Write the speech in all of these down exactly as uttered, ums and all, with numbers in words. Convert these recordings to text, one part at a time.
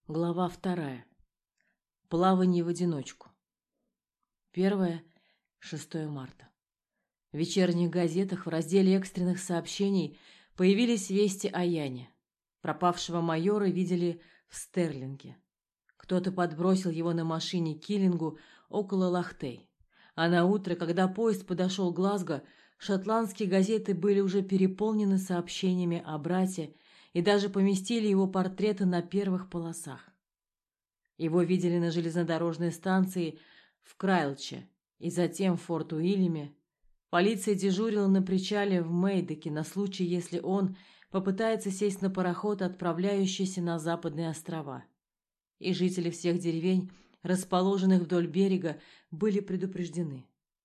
Глава вторая. Плавание в одиночку. Первое. шестое марта. В вечерних газетах в разделе экстренных сообщений появились вести о Яне. Пропавшего майора видели в Стерлинге. Кто-то подбросил его на машине к Киллингу около Лахтей. А на утро, когда поезд подошел к Глазго, шотландские газеты были уже переполнены сообщениями о брате и даже поместили его портреты на первых полосах. Его видели на железнодорожной станции в Крайлче и затем в Форт-Уильяме. Полиция дежурила на причале в Мейдоке на случай, если он попытается сесть на пароход, отправляющийся на западные острова. И жители всех деревень, расположенных вдоль берега, были предупреждены.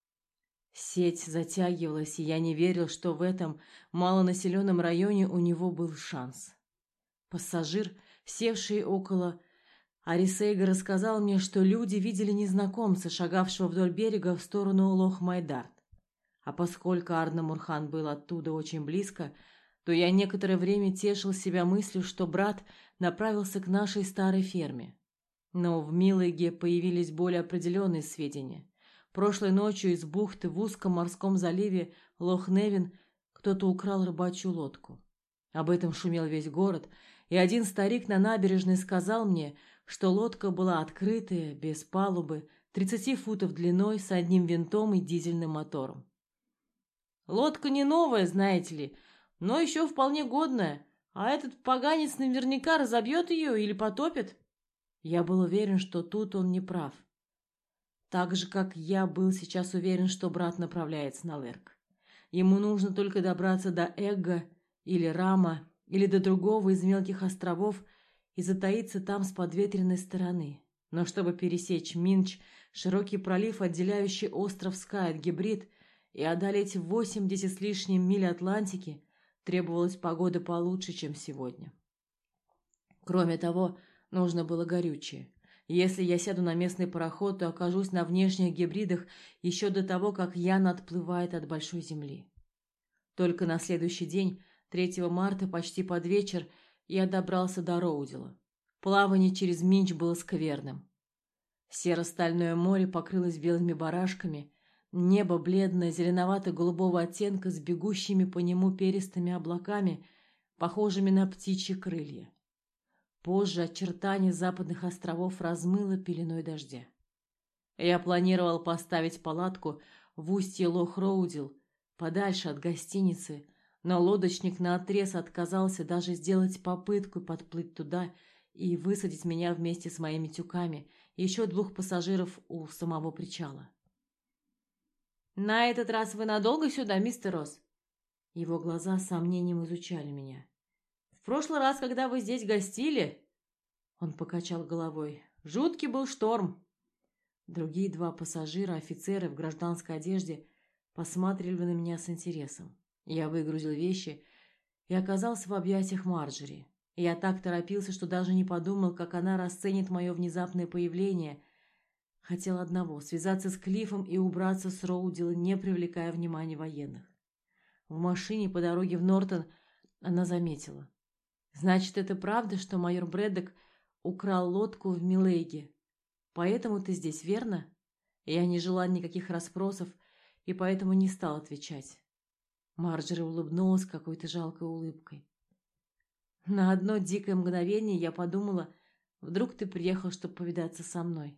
Сеть затягивалась, и я не верил, что в этом малонаселенном районе у него был шанс. Пассажир, севший около Арисейга, рассказал мне, что люди видели незнакомца, шагавшего вдоль берега в сторону Лох-Майдарт. А поскольку Арнамурхан был оттуда очень близко, то я некоторое время тешил себя мыслью, что брат направился к нашей старой ферме. Но в Милэге появились более определенные сведения. Прошлой ночью из бухты в узком морском заливе Лох-Невин кто-то украл рыбачью лодку. Об этом шумел весь город, и один старик на набережной сказал мне, что лодка была открытая, без палубы, тридцати футов длиной, с одним винтом и дизельным мотором. «Лодка не новая, знаете ли, но еще вполне годная, а этот поганец наверняка разобьет ее или потопит». Я был уверен, что тут он не прав. Так же, как я был сейчас уверен, что брат направляется на Лерк. Ему нужно только добраться до Эгга или Рама, или до другого из мелких островов и затаиться там с подветренной стороны. Но чтобы пересечь Минч, широкий пролив, отделяющий остров Скай от Гибрид, и одолеть восемьдесят с лишним миль Атлантики, требовалась погода получше, чем сегодня. Кроме того, нужно было горючее. Если я сяду на местный пароход, то окажусь на внешних Гибридах еще до того, как Ян отплывает от Большой Земли. Только на следующий день, третьего марта, почти под вечер, я добрался до Роудила. Плавание через Минч было скверным. Серо-стальное море покрылось белыми барашками, небо бледное, зеленовато-голубого оттенка с бегущими по нему перистыми облаками, похожими на птичьи крылья. Позже очертания западных островов размыло пеленой дождя. Я планировал поставить палатку в устье Лох-Роудил, подальше от гостиницы, но лодочник наотрез отказался даже сделать попытку подплыть туда и высадить меня вместе с моими тюками и еще двух пассажиров у самого причала. «На этот раз вы надолго сюда, мистер Росс?» Его глаза с сомнением изучали меня. «В прошлый раз, когда вы здесь гостили...» Он покачал головой. «Жуткий был шторм». Другие два пассажира, офицеры в гражданской одежде, посматривали на меня с интересом. Я выгрузил вещи и оказался в объятиях Марджери. Я так торопился, что даже не подумал, как она расценит мое внезапное появление. Хотел одного — связаться с Клиффом и убраться с Роудила, не привлекая внимания военных. В машине по дороге в Нортон она заметила. «Значит, это правда, что майор Брэддок украл лодку в Милэге? Поэтому ты здесь, верно?» Я не желал никаких расспросов и поэтому не стал отвечать. Марджери улыбнулась какой-то жалкой улыбкой. «На одно дикое мгновение я подумала, вдруг ты приехал, чтобы повидаться со мной».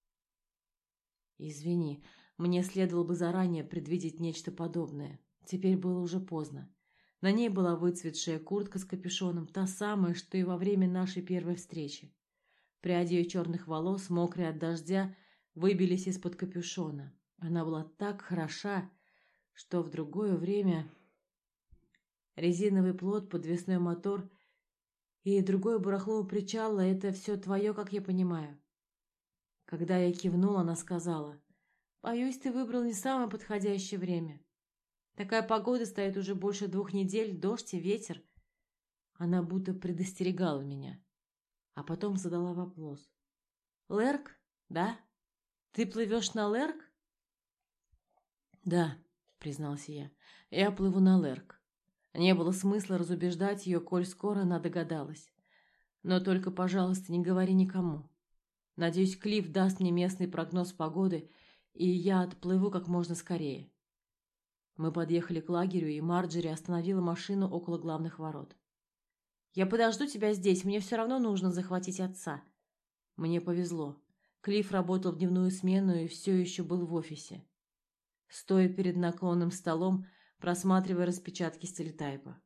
«Извини, мне следовало бы заранее предвидеть нечто подобное. Теперь было уже поздно. На ней была выцветшая куртка с капюшоном, та самая, что и во время нашей первой встречи. Пряди ее черных волос, мокрые от дождя, выбились из-под капюшона. Она была так хороша, что в другое время... Резиновый плот, подвесной мотор и другое барахло у причала — это все твое, как я понимаю». Когда я кивнула, она сказала: «Боюсь, ты выбрал не самое подходящее время. Такая погода стоит уже больше двух недель, дождь и ветер». Она будто предостерегала меня, а потом задала вопрос. «Лерк, да? Ты плывешь на Лерк?» «Да», — признался я, — «я плыву на Лерк». Не было смысла разубеждать ее, коль скоро она догадалась. Но только, пожалуйста, не говори никому. Надеюсь, Клифф даст мне местный прогноз погоды, и я отплыву как можно скорее». Мы подъехали к лагерю, и Марджери остановила машину около главных ворот. «Я подожду тебя здесь, мне все равно нужно захватить отца». Мне повезло. Клифф работал в дневную смену и все еще был в офисе. Стоя перед наклонным столом, просматривая распечатки с телетайпа.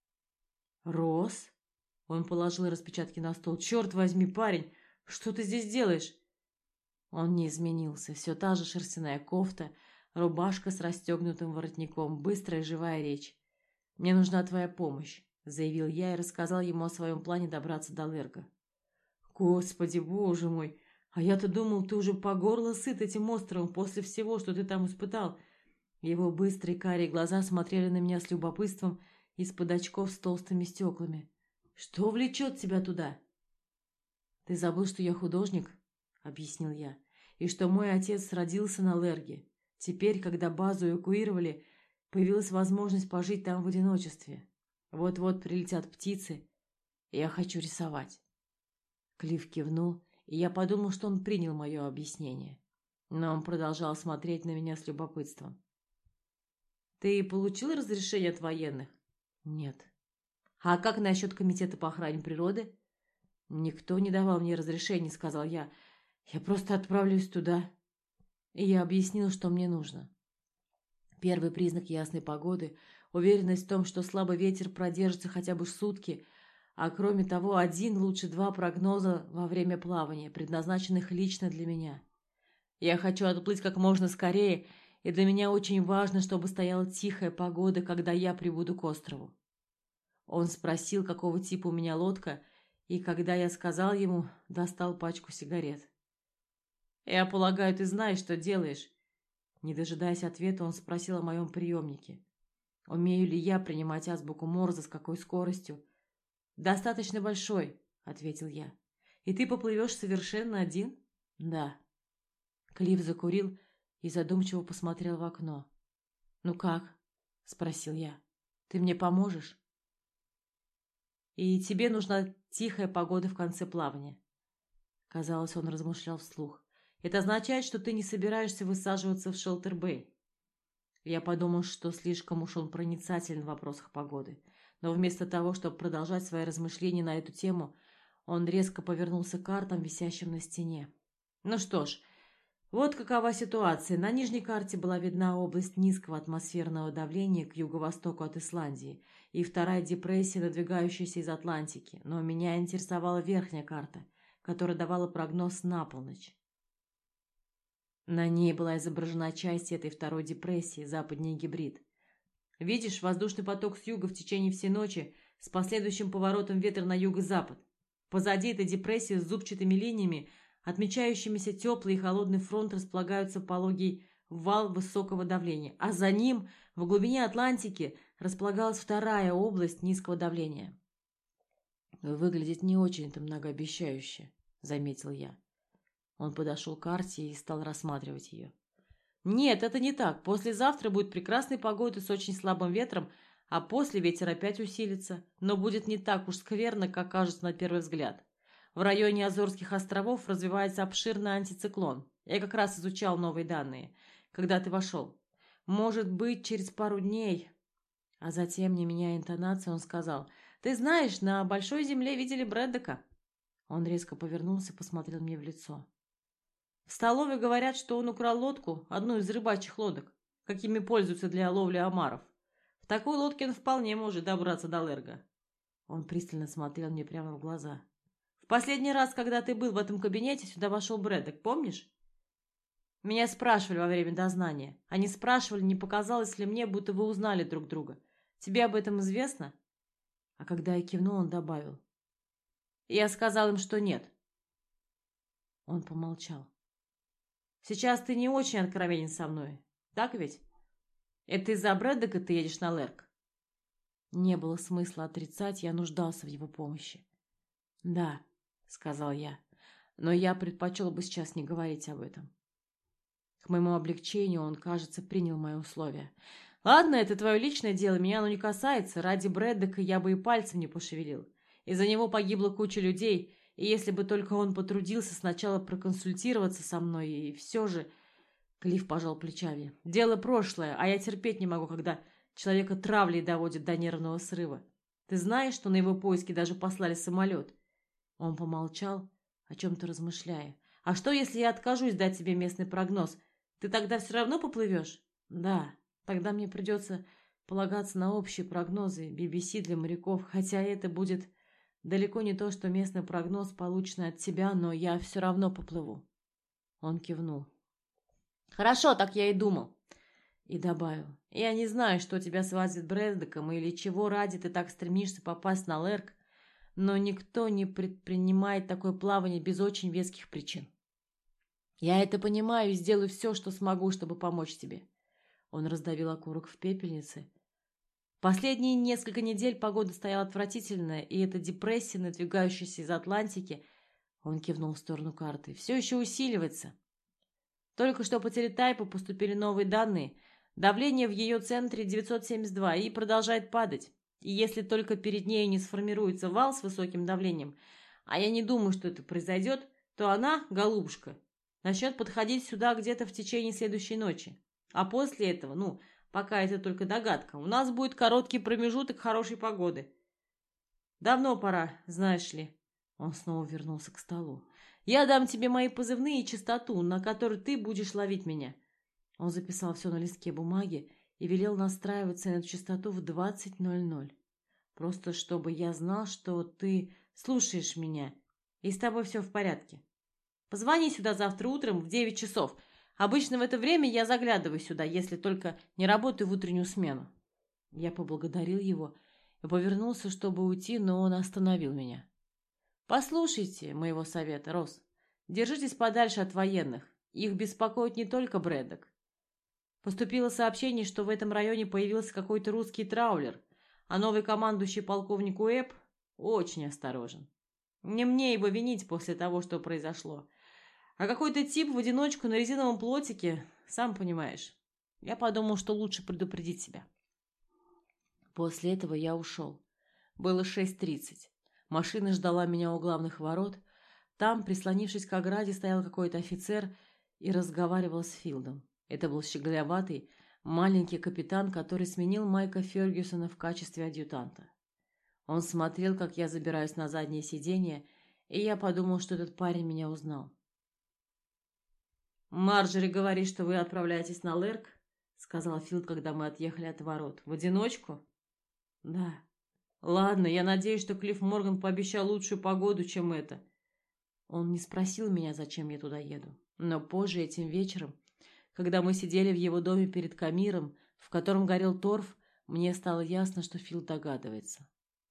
«Росс?» Он положил распечатки на стол. «Черт возьми, парень, что ты здесь делаешь?» Он не изменился. Все та же шерстяная кофта, рубашка с расстегнутым воротником, быстрая живая речь. «Мне нужна твоя помощь», — заявил я и рассказал ему о своем плане добраться до Лерго. «Господи, боже мой! А я-то думал, ты уже по горло сыт этим островом после всего, что ты там испытал». Его быстрые карие глаза смотрели на меня с любопытством из-под очков с толстыми стеклами. «Что влечет тебя туда?» «Ты забыл, что я художник?» — объяснил я. «И что мой отец родился на Лерге. Теперь, когда базу эвакуировали, появилась возможность пожить там в одиночестве. Вот-вот прилетят птицы, и я хочу рисовать». Клифф кивнул, и я подумал, что он принял мое объяснение. Но он продолжал смотреть на меня с любопытством. «Ты получил разрешение от военных?» «Нет». «А как насчет комитета по охране природы?» «Никто не давал мне разрешения», — сказал я. «Я просто отправлюсь туда». И я объяснил, что мне нужно. Первый признак ясной погоды — уверенность в том, что слабый ветер продержится хотя бы сутки, а кроме того, один, лучше два прогноза во время плавания, предназначенных лично для меня. Я хочу отплыть как можно скорее, и для меня очень важно, чтобы стояла тихая погода, когда я прибуду к острову. Он спросил, какого типа у меня лодка, и когда я сказал ему, достал пачку сигарет. «Я полагаю, ты знаешь, что делаешь?» Не дожидаясь ответа, он спросил о моем приемнике. «Умею ли я принимать азбуку Морзе, с какой скоростью?» «Достаточно большой», — ответил я. «И ты поплывешь совершенно один?» «Да». Клифф закурил и задумчиво посмотрел в окно. «Ну как?» — спросил я. «Ты мне поможешь?» «И тебе нужна тихая погода в конце плавания». Казалось, он размышлял вслух. «Это означает, что ты не собираешься высаживаться в Шелтер-Бэй». Я подумал, что слишком уж он проницателен в вопросах погоды. Но вместо того, чтобы продолжать свои размышления на эту тему, он резко повернулся к картам, висящим на стене. «Ну что ж, вот какова ситуация. На нижней карте была видна область низкого атмосферного давления к юго-востоку от Исландии и вторая депрессия, надвигающаяся из Атлантики, но меня интересовала верхняя карта, которая давала прогноз на полночь. На ней была изображена часть этой второй депрессии, западнее гибрид. Видишь, воздушный поток с юга в течение всей ночи с последующим поворотом ветра на юго-запад. Позади этой депрессии с зубчатыми линиями, отмечающимися теплый и холодный фронт, располагаются пологий вал высокого давления, а за ним, в глубине Атлантики, располагалась вторая область низкого давления. «Выглядит не очень-то многообещающе», — заметил я. Он подошел к карте и стал рассматривать ее. «Нет, это не так. Послезавтра будет прекрасная погода с очень слабым ветром, а после ветер опять усилится, но будет не так уж скверно, как кажется на первый взгляд. В районе Азорских островов развивается обширный антициклон. Я как раз изучал новые данные, когда ты вошел. Может быть, через пару дней...» А затем, не меняя интонации, он сказал: «Ты знаешь, на Большой Земле видели Брэддока». Он резко повернулся и посмотрел мне в лицо. «В столовой говорят, что он украл лодку, одну из рыбачьих лодок, какими пользуются для ловли омаров. В такой лодке он вполне может добраться до Лерго». Он пристально смотрел мне прямо в глаза. «В последний раз, когда ты был в этом кабинете, сюда вошел Брэддок, помнишь? Меня спрашивали во время дознания. Они спрашивали, не показалось ли мне, будто вы узнали друг друга. Тебе об этом известно?» А когда я кивнул, он добавил: «Я сказал им, что нет». Он помолчал. «Сейчас ты не очень откровенен со мной, так ведь? Это из-за Брэддока ты едешь на Лерг?» Не было смысла отрицать, я нуждался в его помощи. «Да», — сказал я, — «но я предпочел бы сейчас не говорить об этом». К моему облегчению он, кажется, принял мои условия. «Ладно, это твое личное дело, меня оно не касается. Ради Брэддока я бы и пальцем не пошевелил. Из-за него погибла куча людей, и если бы только он потрудился сначала проконсультироваться со мной, и все же... Клифф пожал плечами. Дело прошлое, а я терпеть не могу, когда человека травлей доводят до нервного срыва. Ты знаешь, что на его поиски даже послали самолет? Он помолчал, о чем-то размышляя. А что, если я откажусь дать тебе местный прогноз? Ты тогда все равно поплывешь? Да, тогда мне придется полагаться на общие прогнозы би би си для моряков, хотя это будет далеко не то, что местный прогноз, полученный от тебя, но я все равно поплыву. Он кивнул. Хорошо, так я и думал. И добавил. Я не знаю, что тебя связывает с Брэддоком или чего ради ты так стремишься попасть на Лерк, но никто не предпринимает такое плавание без очень веских причин. Я это понимаю и сделаю все, что смогу, чтобы помочь тебе. Он раздавил окурок в пепельнице. Последние несколько недель погода стояла отвратительная, и эта депрессия, надвигающаяся из Атлантики, он кивнул в сторону карты, все еще усиливается. Только что по телетайпу поступили новые данные. Давление в ее центре девятьсот семьдесят два и продолжает падать. И если только перед ней не сформируется вал с высоким давлением, а я не думаю, что это произойдет, то она, голубушка, начнет подходить сюда где-то в течение следующей ночи. А после этого, ну, пока это только догадка, у нас будет короткий промежуток хорошей погоды. Давно пора, знаешь ли. Он снова вернулся к столу. Я дам тебе мои позывные и частоту, на которой ты будешь ловить меня. Он записал все на листке бумаги и велел настраиваться на эту частоту в двадцать ноль ноль. Просто чтобы я знал, что ты слушаешь меня, и с тобой все в порядке. Позвони сюда завтра утром в девять часов. Обычно в это время я заглядываю сюда, если только не работаю в утреннюю смену. Я поблагодарил его и повернулся, чтобы уйти, но он остановил меня. Послушайте моего совета, Росс. Держитесь подальше от военных. Их беспокоит не только Брэддок. Поступило сообщение, что в этом районе появился какой-то русский траулер, а новый командующий полковник Уэбб очень осторожен. Не мне его винить после того, что произошло. А какой-то тип в одиночку на резиновом плотике, сам понимаешь. Я подумал, что лучше предупредить себя. После этого я ушел. Было шесть тридцать. Машина ждала меня у главных ворот. Там, прислонившись к ограде, стоял какой-то офицер и разговаривал с Филдом. Это был щеголеватый, маленький капитан, который сменил Майка Фергюсона в качестве адъютанта. Он смотрел, как я забираюсь на заднее сиденье, и я подумал, что этот парень меня узнал. «Марджори говорит, что вы отправляетесь на Лерк», — сказал Филд, когда мы отъехали от ворот. «В одиночку?» «Да». «Ладно, я надеюсь, что Клифф Морган пообещал лучшую погоду, чем это». Он не спросил меня, зачем я туда еду. Но позже, этим вечером, когда мы сидели в его доме перед камиром, в котором горел торф, мне стало ясно, что Филд догадывается.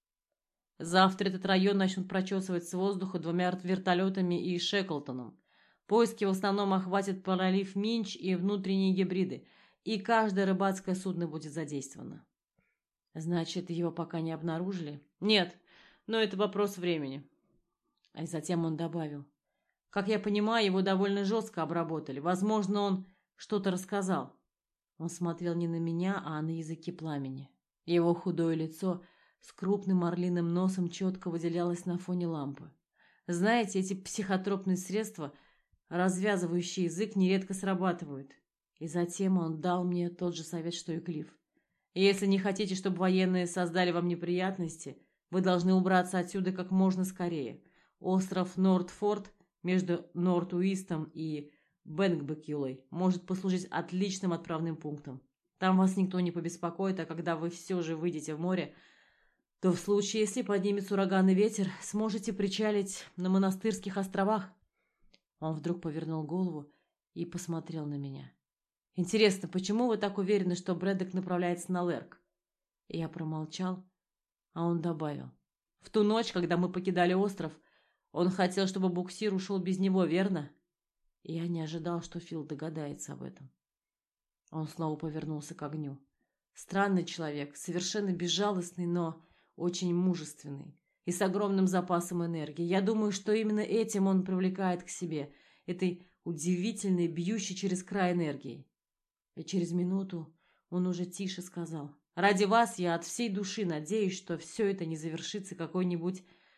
Завтра этот район начнут прочесывать с воздуха двумя вертолетами и Шеклтоном. Поиски в основном охватят пролив Минч и внутренние гибриды, и каждое рыбацкое судно будет задействовано. Значит, его пока не обнаружили? Нет, но это вопрос времени. И затем он добавил. Как я понимаю, его довольно жестко обработали. Возможно, он что-то рассказал. Он смотрел не на меня, а на языки пламени. Его худое лицо с крупным орлиным носом четко выделялось на фоне лампы. Знаете, эти психотропные средства, развязывающие язык, нередко срабатывают. И затем он дал мне тот же совет, что и Клифф. Если не хотите, чтобы военные создали вам неприятности, вы должны убраться отсюда как можно скорее. Остров Нортфорд между Норт-Уистом и Бэнгбекюлой может послужить отличным отправным пунктом. Там вас никто не побеспокоит, а когда вы все же выйдете в море, то в случае, если поднимется ураганный ветер, сможете причалить на Монастырских островах. Он вдруг повернул голову и посмотрел на меня. «Интересно, почему вы так уверены, что Брэддок направляется на Лерк?» Я промолчал, а он добавил. «В ту ночь, когда мы покидали остров, он хотел, чтобы буксир ушел без него, верно?» Я не ожидал, что Фил догадается об этом. Он снова повернулся к огню. Странный человек, совершенно безжалостный, но очень мужественный и с огромным запасом энергии. Я думаю, что именно этим он привлекает к себе, этой удивительной, бьющей через край энергией. И через минуту он уже тише сказал. «Ради вас я от всей души надеюсь, что все это не завершится какой-нибудь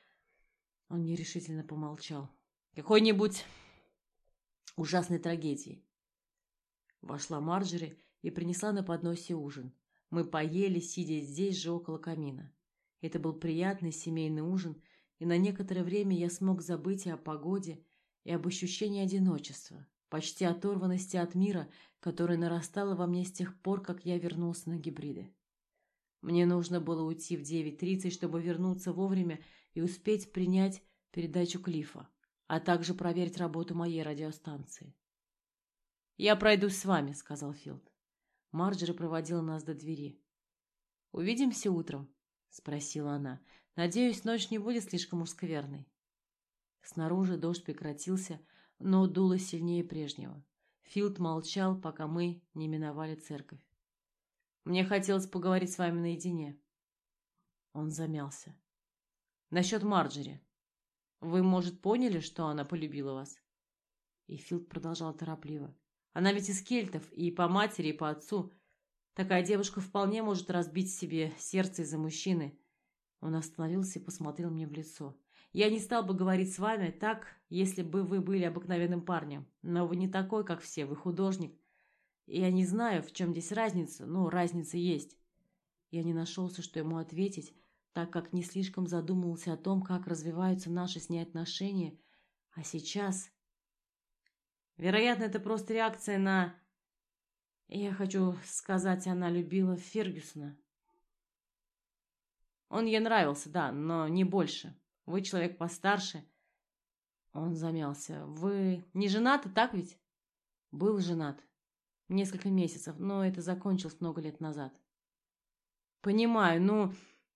Он нерешительно помолчал. Какой-нибудь ужасной трагедии. Вошла Марджери и принесла на подносе ужин. Мы поели, сидя здесь же около камина. Это был приятный семейный ужин, и на некоторое время я смог забыть и о погоде, и об ощущении одиночества, почти оторванности от мира, которое нарастало во мне с тех пор, как я вернулся на гибриды. Мне нужно было уйти в девять тридцать, чтобы вернуться вовремя и успеть принять передачу Клиффа, а также проверить работу моей радиостанции. «Я пройдусь с вами», — сказал Филд. Марджери проводила нас до двери. «Увидимся утром?» — спросила она. «Надеюсь, ночь не будет слишком уж скверной». Снаружи дождь прекратился, но дуло сильнее прежнего. Филд молчал, пока мы не миновали церковь. «Мне хотелось поговорить с вами наедине». Он замялся. «Насчет Марджери. Вы, может, поняли, что она полюбила вас?» И Филд продолжал торопливо. «Она ведь из кельтов, и по матери, и по отцу. Такая девушка вполне может разбить себе сердце из-за мужчины». Он остановился и посмотрел мне в лицо. «Я не стал бы говорить с вами так, если бы вы были обыкновенным парнем. Но вы не такой, как все, вы художник. Я не знаю, в чем здесь разница, но разница есть». Я не нашелся, что ему ответить, так как не слишком задумывался о том, как развиваются наши с ней отношения. А сейчас... Вероятно, это просто реакция на... Я хочу сказать, она любила Фергюсона. Он ей нравился, да, но не больше. Вы человек постарше. Он замялся. Вы не женаты, так ведь? Был женат. Несколько месяцев, но это закончилось много лет назад. Понимаю, ну...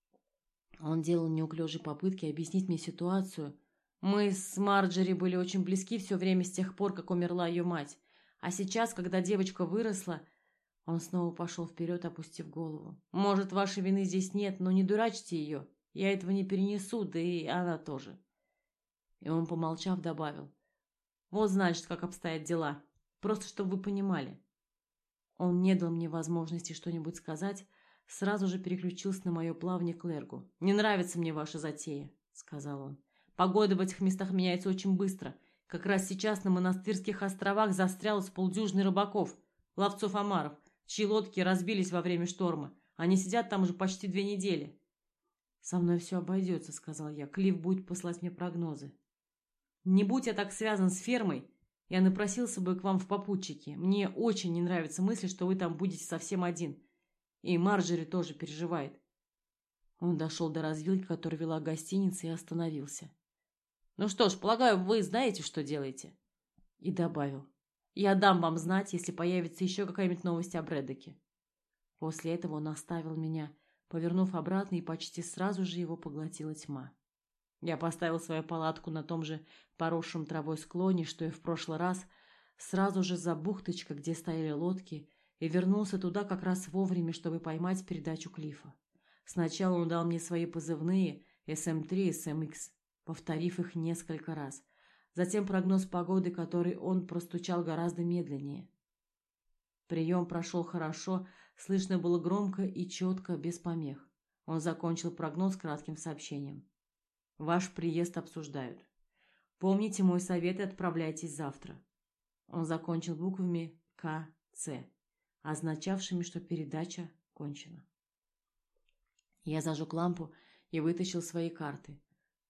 Он делал неуклюжие попытки объяснить мне ситуацию. Мы с Марджери были очень близки все время с тех пор, как умерла ее мать. А сейчас, когда девочка выросла... Он снова пошел вперед, опустив голову. «Может, вашей вины здесь нет, но не дурачьте ее. Я этого не перенесу, да и она тоже». И он, помолчав, добавил. «Вот, значит, как обстоят дела. Просто, чтобы вы понимали». Он не дал мне возможности что-нибудь сказать, сразу же переключился на мое плавание к Лергу. «Не нравится мне ваша затея», — сказал он. «Погода в этих местах меняется очень быстро. Как раз сейчас на монастырских островах застряло с полдюжины рыбаков, ловцов омаров, чьи лодки разбились во время шторма. Они сидят там уже почти две недели». «Со мной все обойдется», — сказал я. «Клифф будет послать мне прогнозы». «Не будь я так связан с фермой, я напросился бы к вам в попутчики. Мне очень не нравится мысль, что вы там будете совсем один. И Марджери тоже переживает». Он дошел до развилки, которая вела к гостинице, и остановился. «Ну что ж, полагаю, вы знаете, что делаете?» И добавил. «Я дам вам знать, если появится еще какая-нибудь новость о Брэддоке». После этого он оставил меня, повернув обратно, и почти сразу же его поглотила тьма. Я поставил свою палатку на том же поросшем травой склоне, что и в прошлый раз, сразу же за бухточкой, где стояли лодки, и вернулся туда как раз вовремя, чтобы поймать передачу Клиффа. Сначала он дал мне свои позывные эс эм три и эс эм икс, повторив их несколько раз. Затем прогноз погоды, который он простучал гораздо медленнее. Прием прошел хорошо, слышно было громко и четко, без помех. Он закончил прогноз кратким сообщением. «Ваш приезд обсуждают. Помните мой совет и отправляйтесь завтра». Он закончил буквами К Ц, означавшими, что передача кончена. Я зажег лампу и вытащил свои карты.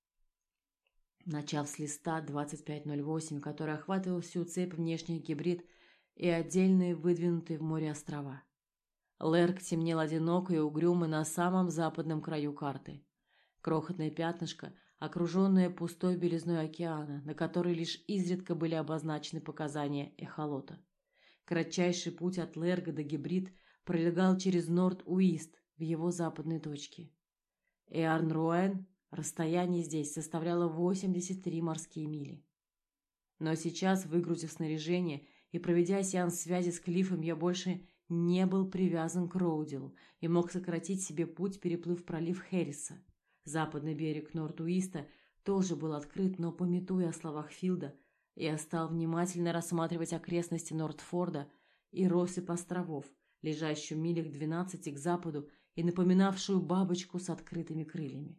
Начав с листа двадцать пять ноль восемь, который охватывал всю цепь внешних гибрид и отдельные выдвинутые в море острова. Лерк темнел одиноко и угрюмо на самом западном краю карты. Крохотное пятнышко, окруженное пустой белизной океана, на которой лишь изредка были обозначены показания эхолота. Кратчайший путь от Лерга до Гибрид пролегал через Норд-Уист в его западной точке. Эарн-Руэн, расстояние здесь составляло восемьдесят три морские мили. Но сейчас, выгрузив снаряжение и проведя сеанс связи с Клиффом, я больше не был привязан к Роудилу и мог сократить себе путь, переплыв пролив Хэрриса. Западный берег Норд-Уиста тоже был открыт, но, памятуя о словах Филда, я стал внимательно рассматривать окрестности Нортфорда и россыпь островов, лежащую в милях двенадцати к западу и напоминавшую бабочку с открытыми крыльями.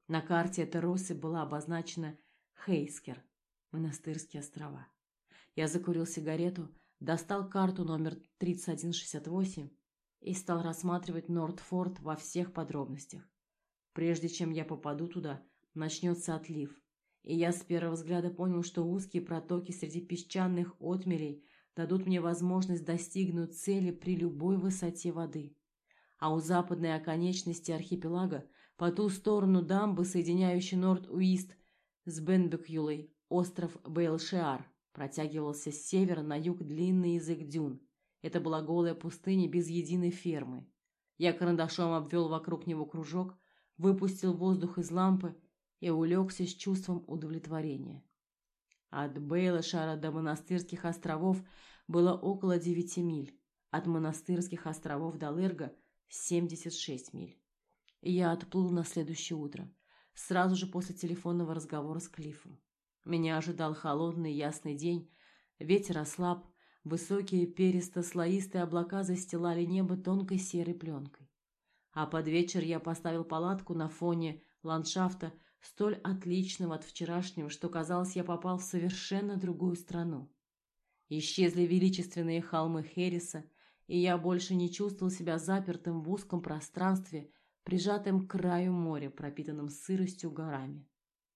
На карте эта россыпь была обозначена Хейскер, Монастырские острова. Я закурил сигарету, достал карту номер тридцать один шестьдесят восемь и стал рассматривать Нортфорд во всех подробностях. Прежде чем я попаду туда, начнется отлив, и я с первого взгляда понял, что узкие протоки среди песчаных отмелей дадут мне возможность достигнуть цели при любой высоте воды. А у западной оконечности архипелага, по ту сторону дамбы, соединяющей Норт-Уист с Бенбекюлой, остров Бейл-Шеар, протягивался с севера на юг длинный язык дюн. Это была голая пустыня без единой фермы. Я карандашом обвел вокруг него кружок, выпустил воздух из лампы и улегся с чувством удовлетворения. От Бейла-Шара до Монастырских островов было около девяти миль, от Монастырских островов до Лерго – семьдесят шесть миль. И я отплыл на следующее утро, сразу же после телефонного разговора с Клиффом. Меня ожидал холодный ясный день, ветер ослаб, высокие перисто-слоистые облака застилали небо тонкой серой пленкой. А под вечер я поставил палатку на фоне ландшафта, столь отличного от вчерашнего, что, казалось, я попал в совершенно другую страну. Исчезли величественные холмы Херриса, и я больше не чувствовал себя запертым в узком пространстве, прижатым к краю моря, пропитанным сыростью горами.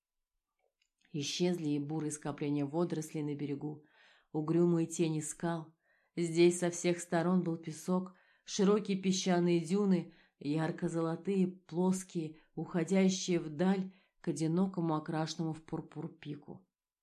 Исчезли и бурые скопления водорослей на берегу, угрюмые тени скал. Здесь со всех сторон был песок, широкие песчаные дюны, ярко-золотые, плоские, уходящие вдаль к одинокому окрашенному в пурпур пику.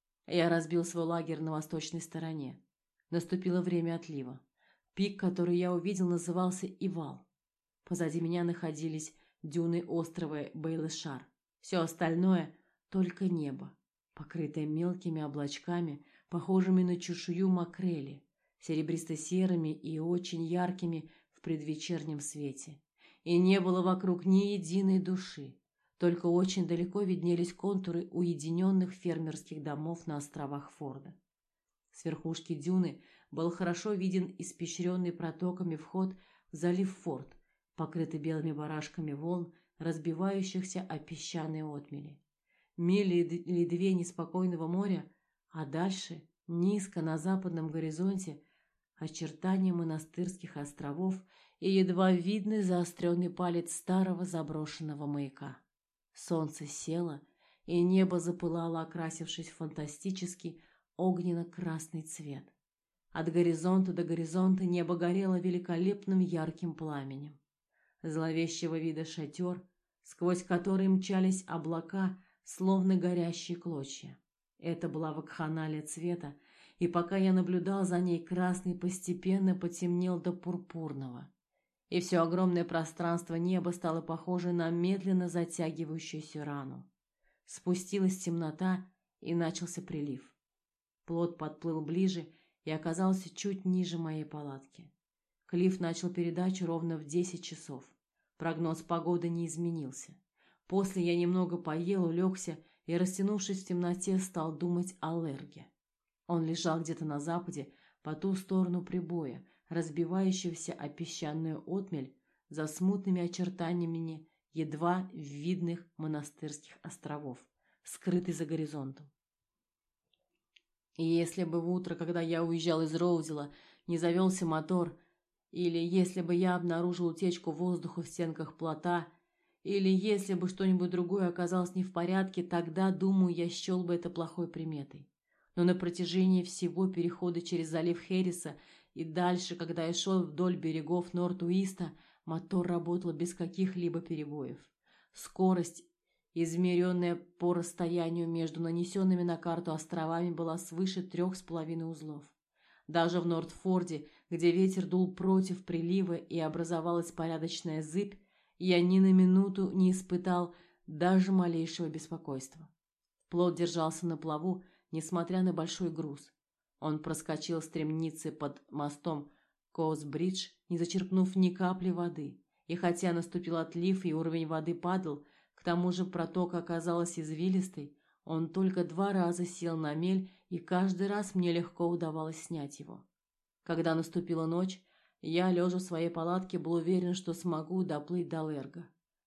Я разбил свой лагерь на восточной стороне. Наступило время отлива. Пик, который я увидел, назывался Ивал. Позади меня находились дюны острова Бейл-Шар. Все остальное — только небо, покрытое мелкими облачками, похожими на чешую макрели, серебристо-серыми и очень яркими в предвечернем свете. И не было вокруг ни единой души, только очень далеко виднелись контуры уединенных фермерских домов на островах Форда. С верхушки дюны был хорошо виден испещренный протоками вход в залив Форд, покрытый белыми барашками волн, разбивающихся о песчаные отмели. Мили или две неспокойного моря, а дальше, низко на западном горизонте, очертания Монастырских островов и едва видный заостренный палец старого заброшенного маяка. Солнце село, и небо запылало, окрасившись в фантастический огненно-красный цвет. От горизонта до горизонта небо горело великолепным ярким пламенем. Зловещего вида шатер, сквозь который мчались облака, словно горящие клочья. Это была вакханалия цвета, и пока я наблюдал за ней, красный постепенно потемнел до пурпурного, и все огромное пространство неба стало похоже на медленно затягивающуюся рану. Спустилась темнота, и начался прилив. Плот подплыл ближе и оказался чуть ниже моей палатки. Клифф начал передачу ровно в десять часов. Прогноз погоды не изменился. После я немного поел, улегся и, растянувшись в темноте, стал думать о Лерге. Он лежал где-то на западе, по ту сторону прибоя, разбивающегося о песчаную отмель, за смутными очертаниями едва видных Монастырских островов, скрытый за горизонтом. И если бы в утро, когда я уезжал из Роудела, не завелся мотор, или если бы я обнаружил утечку воздуха в стенках плота, или если бы что-нибудь другое оказалось не в порядке, тогда, думаю, я счел бы это плохой приметой. Но на протяжении всего перехода через залив Херриса и дальше, когда я шел вдоль берегов Норт-Уиста, мотор работал без каких-либо перебоев. Скорость, измеренная по расстоянию между нанесенными на карту островами, была свыше трех с половиной узлов. Даже в Нортфорде, где ветер дул против прилива и образовалась порядочная зыбь, я ни на минуту не испытал даже малейшего беспокойства. Плот держался на плаву, несмотря на большой груз. Он проскочил стремницы под мостом Коус-Бридж, не зачерпнув ни капли воды, и хотя наступил отлив и уровень воды падал, к тому же протока оказалась извилистой, он только два раза сел на мель, и каждый раз мне легко удавалось снять его. Когда наступила ночь, я, лежа в своей палатке, был уверен, что смогу доплыть до Лерго.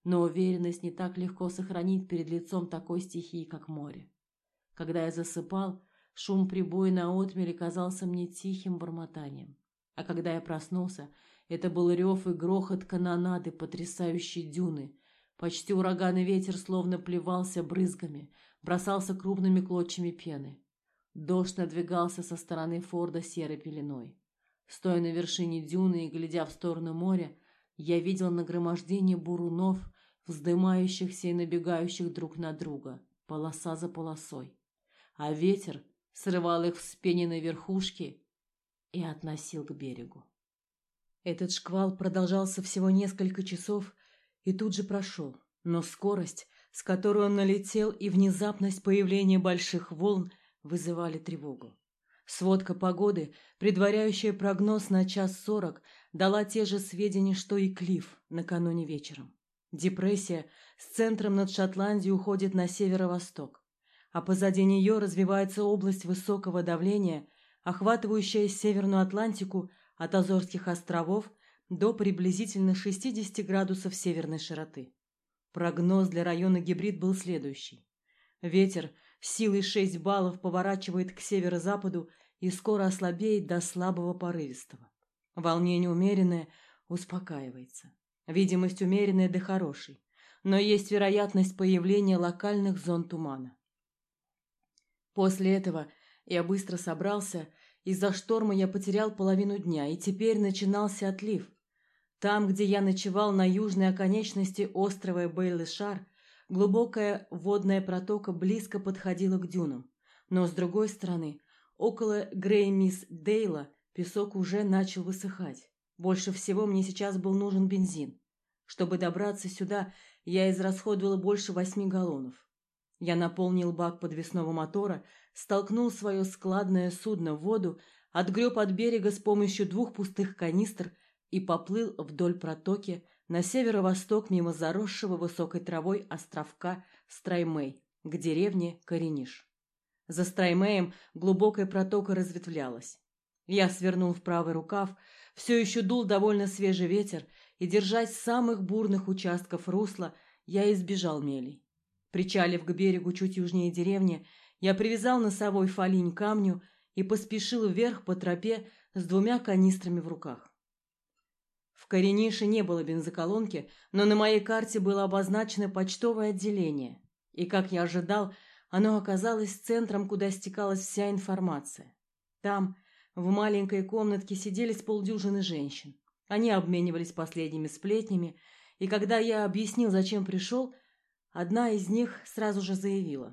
но уверенность не так легко сохранить перед лицом такой стихии, как море. Когда я засыпал, шум прибоя на отмеле казался мне тихим бормотанием, а когда я проснулся, это был рев и грохот канонады потрясающей дюны. Почти ураганный ветер словно плевался брызгами, бросался крупными клочьями пены. Дождь надвигался со стороны форда серой пеленой. Стоя на вершине дюны и глядя в сторону моря, я видел нагромождение бурунов, вздымающихся и набегающих друг на друга, полоса за полосой. А ветер срывал их вспененные верхушки и относил к берегу. Этот шквал продолжался всего несколько часов и тут же прошел, но скорость, с которой он налетел, и внезапность появления больших волн вызывали тревогу. Сводка погоды, предваряющая прогноз на час сорок, дала те же сведения, что и Клифф накануне вечером. Депрессия с центром над Шотландией уходит на северо-восток, а позади нее развивается область высокого давления, охватывающая Северную Атлантику от Азорских островов до приблизительно шестидесяти градусов северной широты. Прогноз для района Гибрид был следующий. Ветер силой шесть баллов поворачивает к северо-западу и скоро ослабеет до слабого порывистого. Волнение умеренное, успокаивается. Видимость умеренная до хорошей, но есть вероятность появления локальных зон тумана. После этого я быстро собрался. Из-за шторма я потерял половину дня, и теперь начинался отлив. Там, где я ночевал на южной оконечности острова Бейл-Шар, глубокая водная протока близко подходила к дюнам, но с другой стороны, около Греймис-Дейла песок уже начал высыхать. Больше всего мне сейчас был нужен бензин. Чтобы добраться сюда, я израсходовал больше восьми галлонов. Я наполнил бак подвесного мотора, столкнул свое складное судно в воду, отгреб от берега с помощью двух пустых канистр и поплыл вдоль протоки на северо-восток мимо заросшего высокой травой островка Страймей к деревне Корениш. За Страймеем глубокая протока разветвлялась. Я свернул в правый рукав, все еще дул довольно свежий ветер, и, держась самых бурных участков русла, я избежал мелей. Причалив к берегу чуть южнее деревни, я привязал носовой фалинь к камню и поспешил вверх по тропе с двумя канистрами в руках. В Коренише не было бензоколонки, но на моей карте было обозначено почтовое отделение, и, как я ожидал, оно оказалось центром, куда стекалась вся информация. Там, в маленькой комнатке, сидели с полдюжины женщин. Они обменивались последними сплетнями, и когда я объяснил, зачем пришел, одна из них сразу же заявила: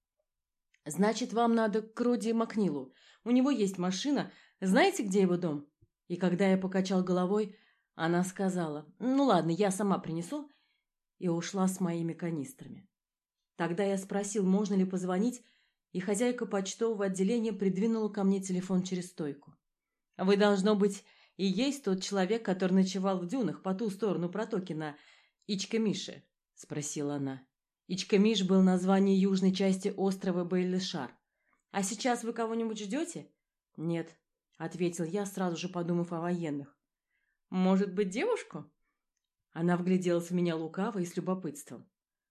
«Значит, вам надо к Роди Макнилу. У него есть машина. Знаете, где его дом?» И когда я покачал головой, она сказала: «Ну ладно, я сама принесу», и ушла с моими канистрами. Тогда я спросил, можно ли позвонить, и хозяйка почтового отделения придвинула ко мне телефон через стойку. «Вы, должно быть, и есть тот человек, который ночевал в дюнах по ту сторону протоки на Ичкамише?» — спросила она. Ичкамиш был название южной части острова Бейл-Шар. «А сейчас вы кого-нибудь ждете?» «Нет», — ответил я, сразу же подумав о военных. «Может быть, девушку?» Она вгляделась в меня лукаво и с любопытством.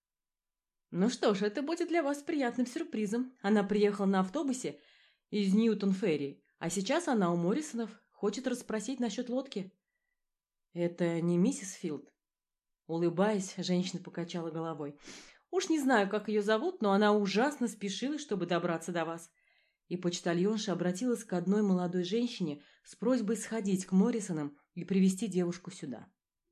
«Ну что ж, это будет для вас приятным сюрпризом. Она приехала на автобусе из Ньютон-Ферри, а сейчас она у Моррисонов, хочет расспросить насчет лодки». «Это не миссис Филд?» Улыбаясь, женщина покачала головой. «Уж не знаю, как ее зовут, но она ужасно спешила, чтобы добраться до вас». И почтальонша обратилась к одной молодой женщине с просьбой сходить к Моррисонам и привезти девушку сюда.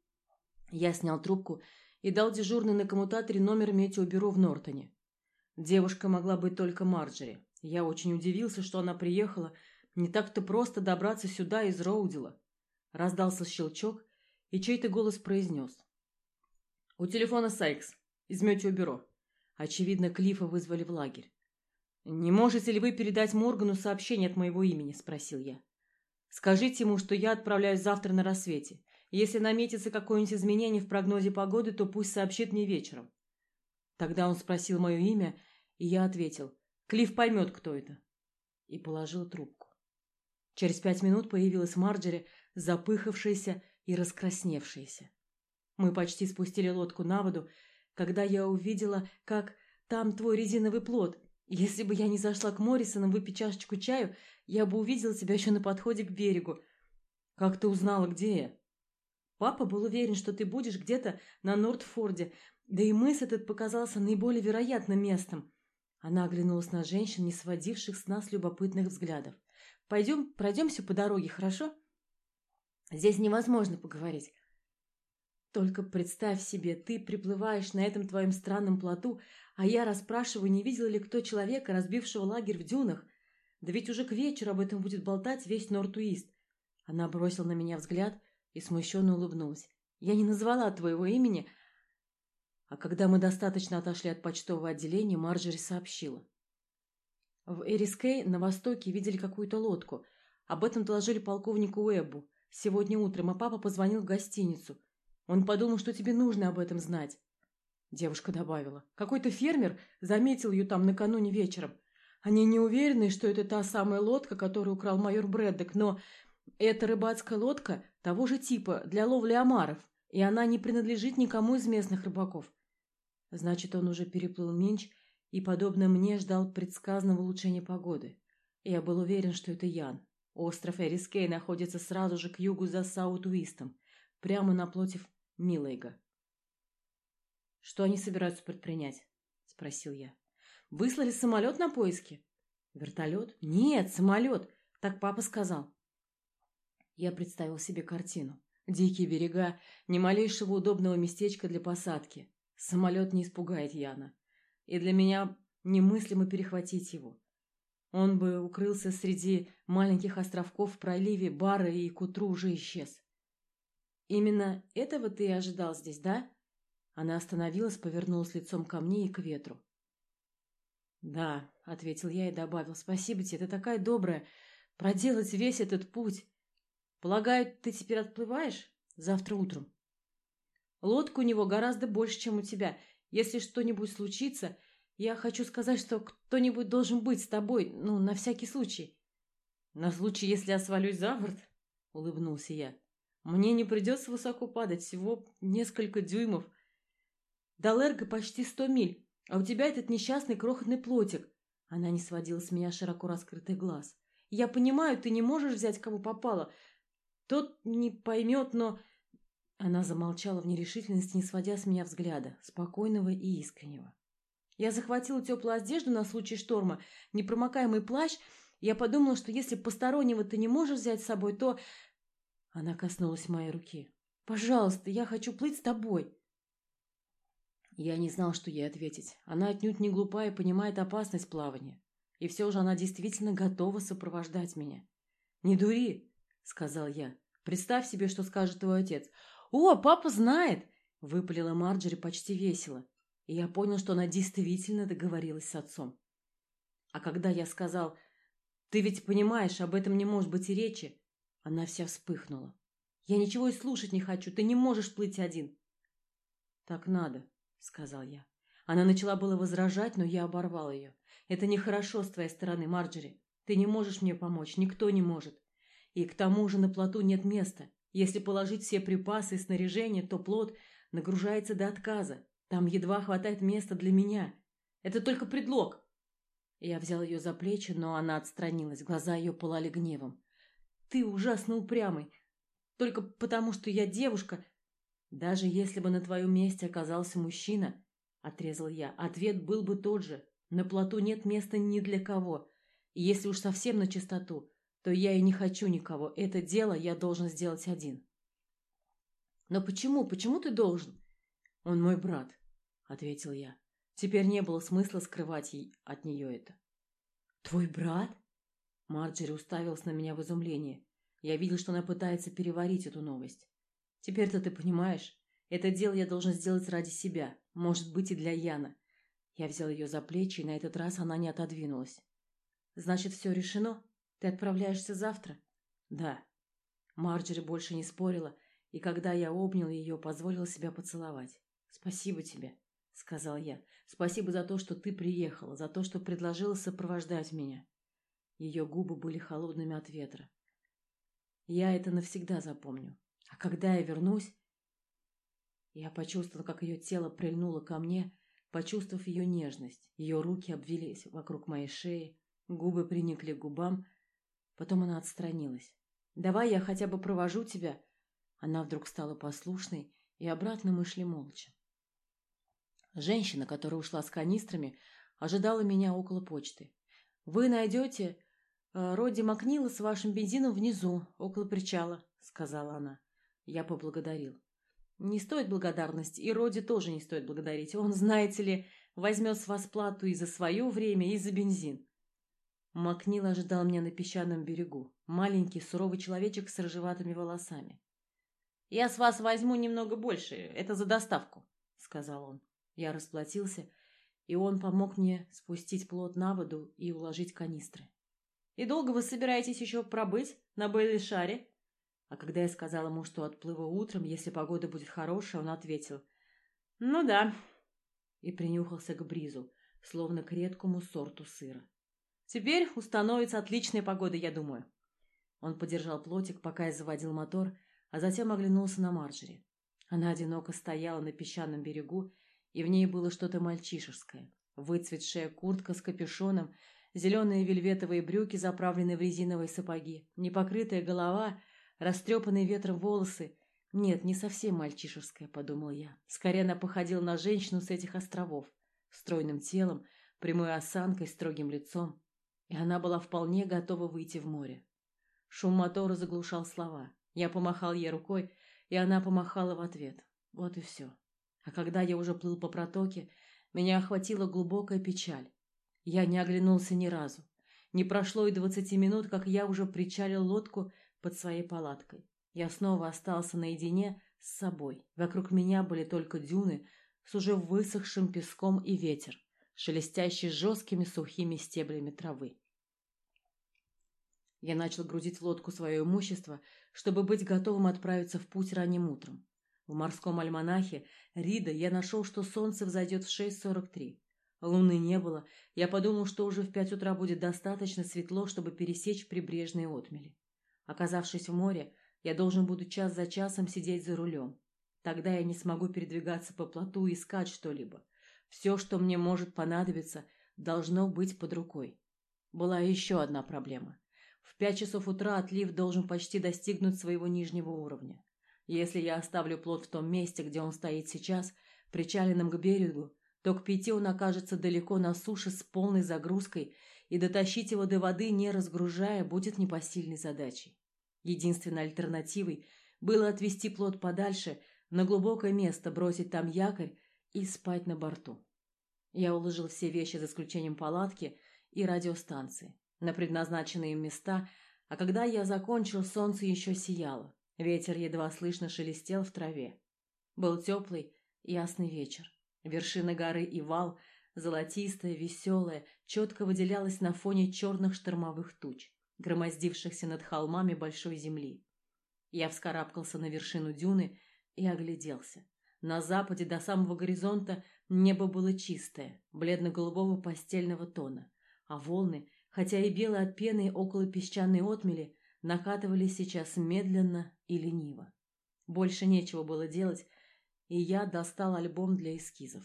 Я снял трубку и дал дежурный на коммутаторе номер метеобюро в Нортоне. Девушка могла быть только Марджери. Я очень удивился, что она приехала. Не так-то просто добраться сюда из Роудила. Раздался щелчок, и чей-то голос произнес: «У телефона Сайкс, из метеобюро». Очевидно, Клиффа вызвали в лагерь. «Не можете ли вы передать Моргану сообщение от моего имени?» – спросил я. «Скажите ему, что я отправляюсь завтра на рассвете. Если наметится какое-нибудь изменение в прогнозе погоды, то пусть сообщит мне вечером». Тогда он спросил мое имя, и я ответил: «Клифф поймет, кто это», и положил трубку. Через пять минут появилась Марджери, запыхавшаяся и раскрасневшаяся. Мы почти спустили лодку на воду, когда я увидела, как там твой резиновый плот. Если бы я не зашла к Моррисонам выпить чашечку чаю, я бы увидела тебя еще на подходе к берегу. Как ты узнала, где я? Папа был уверен, что ты будешь где-то на Нортфорде, да и мыс этот показался наиболее вероятным местом. Она оглянулась на женщин, не сводивших с нас любопытных взглядов. Пойдем, пройдемся по дороге, хорошо? Здесь невозможно поговорить. Только представь себе, ты приплываешь на этом твоем странном плоту, а я расспрашиваю, не видел ли кто человека, разбившего лагерь в дюнах. Да ведь уже к вечеру об этом будет болтать весь Норт-Уист. Она бросила на меня взгляд и смущенно улыбнулась. Я не назвала твоего имени. А когда мы достаточно отошли от почтового отделения, Марджери сообщила. В Эрискей на востоке видели какую-то лодку. Об этом доложили полковнику Уэббу сегодня утром, а папа позвонил в гостиницу. Он подумал, что тебе нужно об этом знать. Девушка добавила. Какой-то фермер заметил ее там накануне вечером. Они не уверены, что это та самая лодка, которую украл майор Брэддок, но это рыбацкая лодка того же типа для ловли омаров, и она не принадлежит никому из местных рыбаков. Значит, он уже переплыл Минч и, подобно мне, ждал предсказанного улучшения погоды. Я был уверен, что это Ян. Остров Эрискей находится сразу же к югу за Саут-Уистом, прямо напротив Милейга. «Что они собираются предпринять?» – спросил я. «Выслали самолет на поиски?» «Вертолет?» «Нет, самолет. Так папа сказал». Я представил себе картину. Дикие берега, ни малейшего удобного местечка для посадки. Самолет не испугает Яна. И для меня немыслимо перехватить его. Он бы укрылся среди маленьких островков в проливе Бара и к утру уже исчез. «Именно этого ты и ожидал здесь, да?» Она остановилась, повернулась лицом ко мне и к ветру. «Да», — ответил я и добавил, — «спасибо тебе, ты такая добрая. Проделать весь этот путь. Полагаю, ты теперь отплываешь? Завтра утром. Лодка у него гораздо больше, чем у тебя. Если что-нибудь случится, я хочу сказать, что кто-нибудь должен быть с тобой, ну, на всякий случай». «На случай, если я свалюсь за борт?» — улыбнулся я. «Мне не придется высоко падать, всего несколько дюймов. До Лерго почти сто миль, а у тебя этот несчастный крохотный плотик». Она не сводила с меня широко раскрытых глаз. «Я понимаю, ты не можешь взять, кого попало. Тот не поймет, но...» Она замолчала в нерешительности, не сводя с меня взгляда, спокойного и искреннего. Я захватила теплую одежду на случай шторма, непромокаемый плащ. Я подумала, что если постороннего ты не можешь взять с собой, то... Она коснулась моей руки. «Пожалуйста, я хочу плыть с тобой». Я не знал, что ей ответить. Она отнюдь не глупа и понимает опасность плавания. И все же она действительно готова сопровождать меня. «Не дури», — сказал я. «Представь себе, что скажет твой отец». «О, папа знает!» — выпалила Марджери почти весело. И я понял, что она действительно договорилась с отцом. А когда я сказал: «Ты ведь понимаешь, об этом не может быть и речи», она вся вспыхнула. «Я ничего и слушать не хочу, ты не можешь плыть один». «Так надо», — сказал я. Она начала было возражать, но я оборвал ее. «Это нехорошо с твоей стороны, Марджери. Ты не можешь мне помочь, никто не может. И к тому же на плоту нет места. Если положить все припасы и снаряжение, то плот нагружается до отказа. Там едва хватает места для меня. Это только предлог». Я взял ее за плечи, но она отстранилась. Глаза ее пылали гневом. «Ты ужасно упрямый. Только потому, что я девушка...» «Даже если бы на твоем месте оказался мужчина, — отрезал я, — ответ был бы тот же. На плоту нет места ни для кого. И если уж совсем на чистоту, то я и не хочу никого. Это дело я должен сделать один». «Но почему? Почему ты должен?» «Он мой брат», — ответил я. Теперь не было смысла скрывать ей от нее это. «Твой брат?» Марджери уставилась на меня в изумлении. Я видел, что она пытается переварить эту новость. «Теперь-то ты понимаешь, это дело я должен сделать ради себя, может быть, и для Яна». Я взял ее за плечи, и на этот раз она не отодвинулась. «Значит, все решено? Ты отправляешься завтра?» «Да». Марджери больше не спорила, и когда я обнял ее, позволил себя поцеловать. «Спасибо тебе», — сказал я. «Спасибо за то, что ты приехала, за то, что предложила сопровождать меня». Ее губы были холодными от ветра. «Я это навсегда запомню. А когда я вернусь...» Я почувствовала, как ее тело прильнуло ко мне, почувствовав ее нежность. Ее руки обвились вокруг моей шеи, губы приникли к губам. Потом она отстранилась. «Давай я хотя бы провожу тебя». Она вдруг стала послушной, и обратно мы шли молча. Женщина, которая ушла с канистрами, ожидала меня около почты. «Вы найдете э, Родди Макнила с вашим бензином внизу, около причала», — сказала она. Я поблагодарил. «Не стоит благодарности, и Родди тоже не стоит благодарить. Он, знаете ли, возьмет с вас плату и за свое время, и за бензин». Макнил ожидал меня на песчаном берегу. Маленький, суровый человечек с рыжеватыми волосами. «Я с вас возьму немного больше, это за доставку», — сказал он. Я расплатился, и он помог мне спустить плот на воду и уложить канистры. «И долго вы собираетесь еще пробыть на Бейлиш-Шаре?» А когда я сказал ему, что отплыву утром, если погода будет хорошая, он ответил: «Ну да», и принюхался к бризу, словно к редкому сорту сыра. «Теперь установится отличная погода, я думаю». Он подержал плотик, пока я заводил мотор, а затем оглянулся на Марджери. Она одиноко стояла на песчаном берегу, и в ней было что-то мальчишеское. Выцветшая куртка с капюшоном, зеленые вельветовые брюки, заправленные в резиновые сапоги, непокрытая голова, растрепанные ветром волосы. Нет, не совсем мальчишеская, подумал я. Скорее, она походила на женщину с этих островов, стройным телом, прямой осанкой, строгим лицом. И она была вполне готова выйти в море. Шум мотора заглушал слова. Я помахал ей рукой, и она помахала в ответ. Вот и все. А когда я уже плыл по протоке, меня охватила глубокая печаль. Я не оглянулся ни разу. Не прошло и двадцати минут, как я уже причалил лодку под своей палаткой. Я снова остался наедине с собой. Вокруг меня были только дюны с уже высохшим песком и ветер, шелестящий жесткими сухими стеблями травы. Я начал грузить в лодку свое имущество, чтобы быть готовым отправиться в путь ранним утром. В морском альманахе Рида я нашел, что солнце взойдет в шесть сорок три. Луны не было, я подумал, что уже в пять утра будет достаточно светло, чтобы пересечь прибрежные отмели. Оказавшись в море, я должен буду час за часом сидеть за рулем. Тогда я не смогу передвигаться по плоту и искать что-либо. Все, что мне может понадобиться, должно быть под рукой. Была еще одна проблема. В пять часов утра отлив должен почти достигнуть своего нижнего уровня. Если я оставлю плот в том месте, где он стоит сейчас, причаленным к берегу, то к пяти он окажется далеко на суше с полной загрузкой, и дотащить его до воды, не разгружая, будет непосильной задачей. Единственной альтернативой было отвезти плот подальше, на глубокое место, бросить там якорь и спать на борту. Я уложил все вещи, за исключением палатки и радиостанции, на предназначенные им места, а когда я закончил, солнце еще сияло. Ветер едва слышно шелестел в траве. Был теплый, ясный вечер. Вершина горы Ивал, золотистая, веселая, четко выделялась на фоне черных штормовых туч, громоздившихся над холмами большой земли. Я вскарабкался на вершину дюны и огляделся. На западе до самого горизонта небо было чистое, бледно-голубого постельного тона, а волны, хотя и белые от пены около песчаной отмели, накатывались сейчас медленно и лениво. Больше нечего было делать, и я достал альбом для эскизов.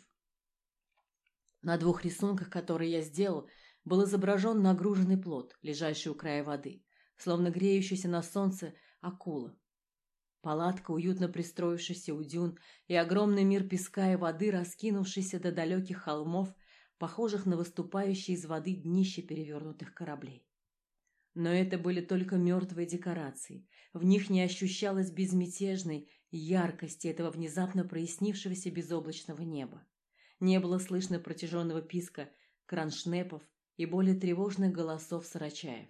На двух рисунках, которые я сделал, был изображен нагруженный плот, лежащий у края воды, словно греющийся на солнце акула. Палатка, уютно пристроившаяся у дюн, и огромный мир песка и воды, раскинувшийся до далеких холмов, похожих на выступающие из воды днища перевернутых кораблей. Но это были только мертвые декорации. В них не ощущалось безмятежной яркости этого внезапно прояснившегося безоблачного неба. Не было слышно протяженного писка кроншнепов и более тревожных голосов сарачаев.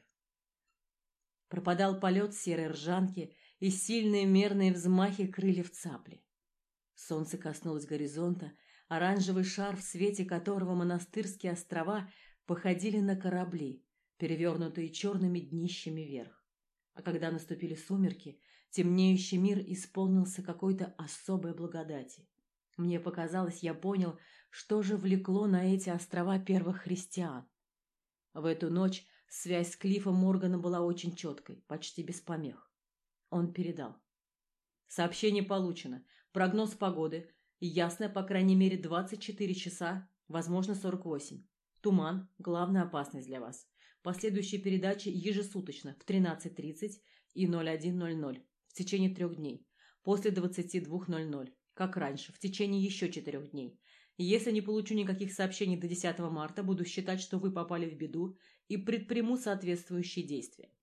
Пропадал полет серой ржанки и сильные мерные взмахи крыльев цапли. Солнце коснулось горизонта, оранжевый шар, в свете которого монастырские острова походили на корабли, перевернутые черными днищами вверх. А когда наступили сумерки, темнеющий мир исполнился какой-то особой благодати. Мне показалось, я понял, что же влекло на эти острова первых христиан. В эту ночь связь с Клиффом Морганом была очень четкой, почти без помех. Он передал: «Сообщение получено. Прогноз погоды. Ясно, по крайней мере, двадцать четыре часа, возможно, сорок восемь. Туман – главная опасность для вас. Последующие передачи ежесуточно в тринадцать тридцать и ноль один ноль ноль в течение трех дней. После двадцати двух ноль ноль, как раньше, в течение еще четырех дней. Если не получу никаких сообщений до десятого марта, буду считать, что вы попали в беду и предприму соответствующие действия.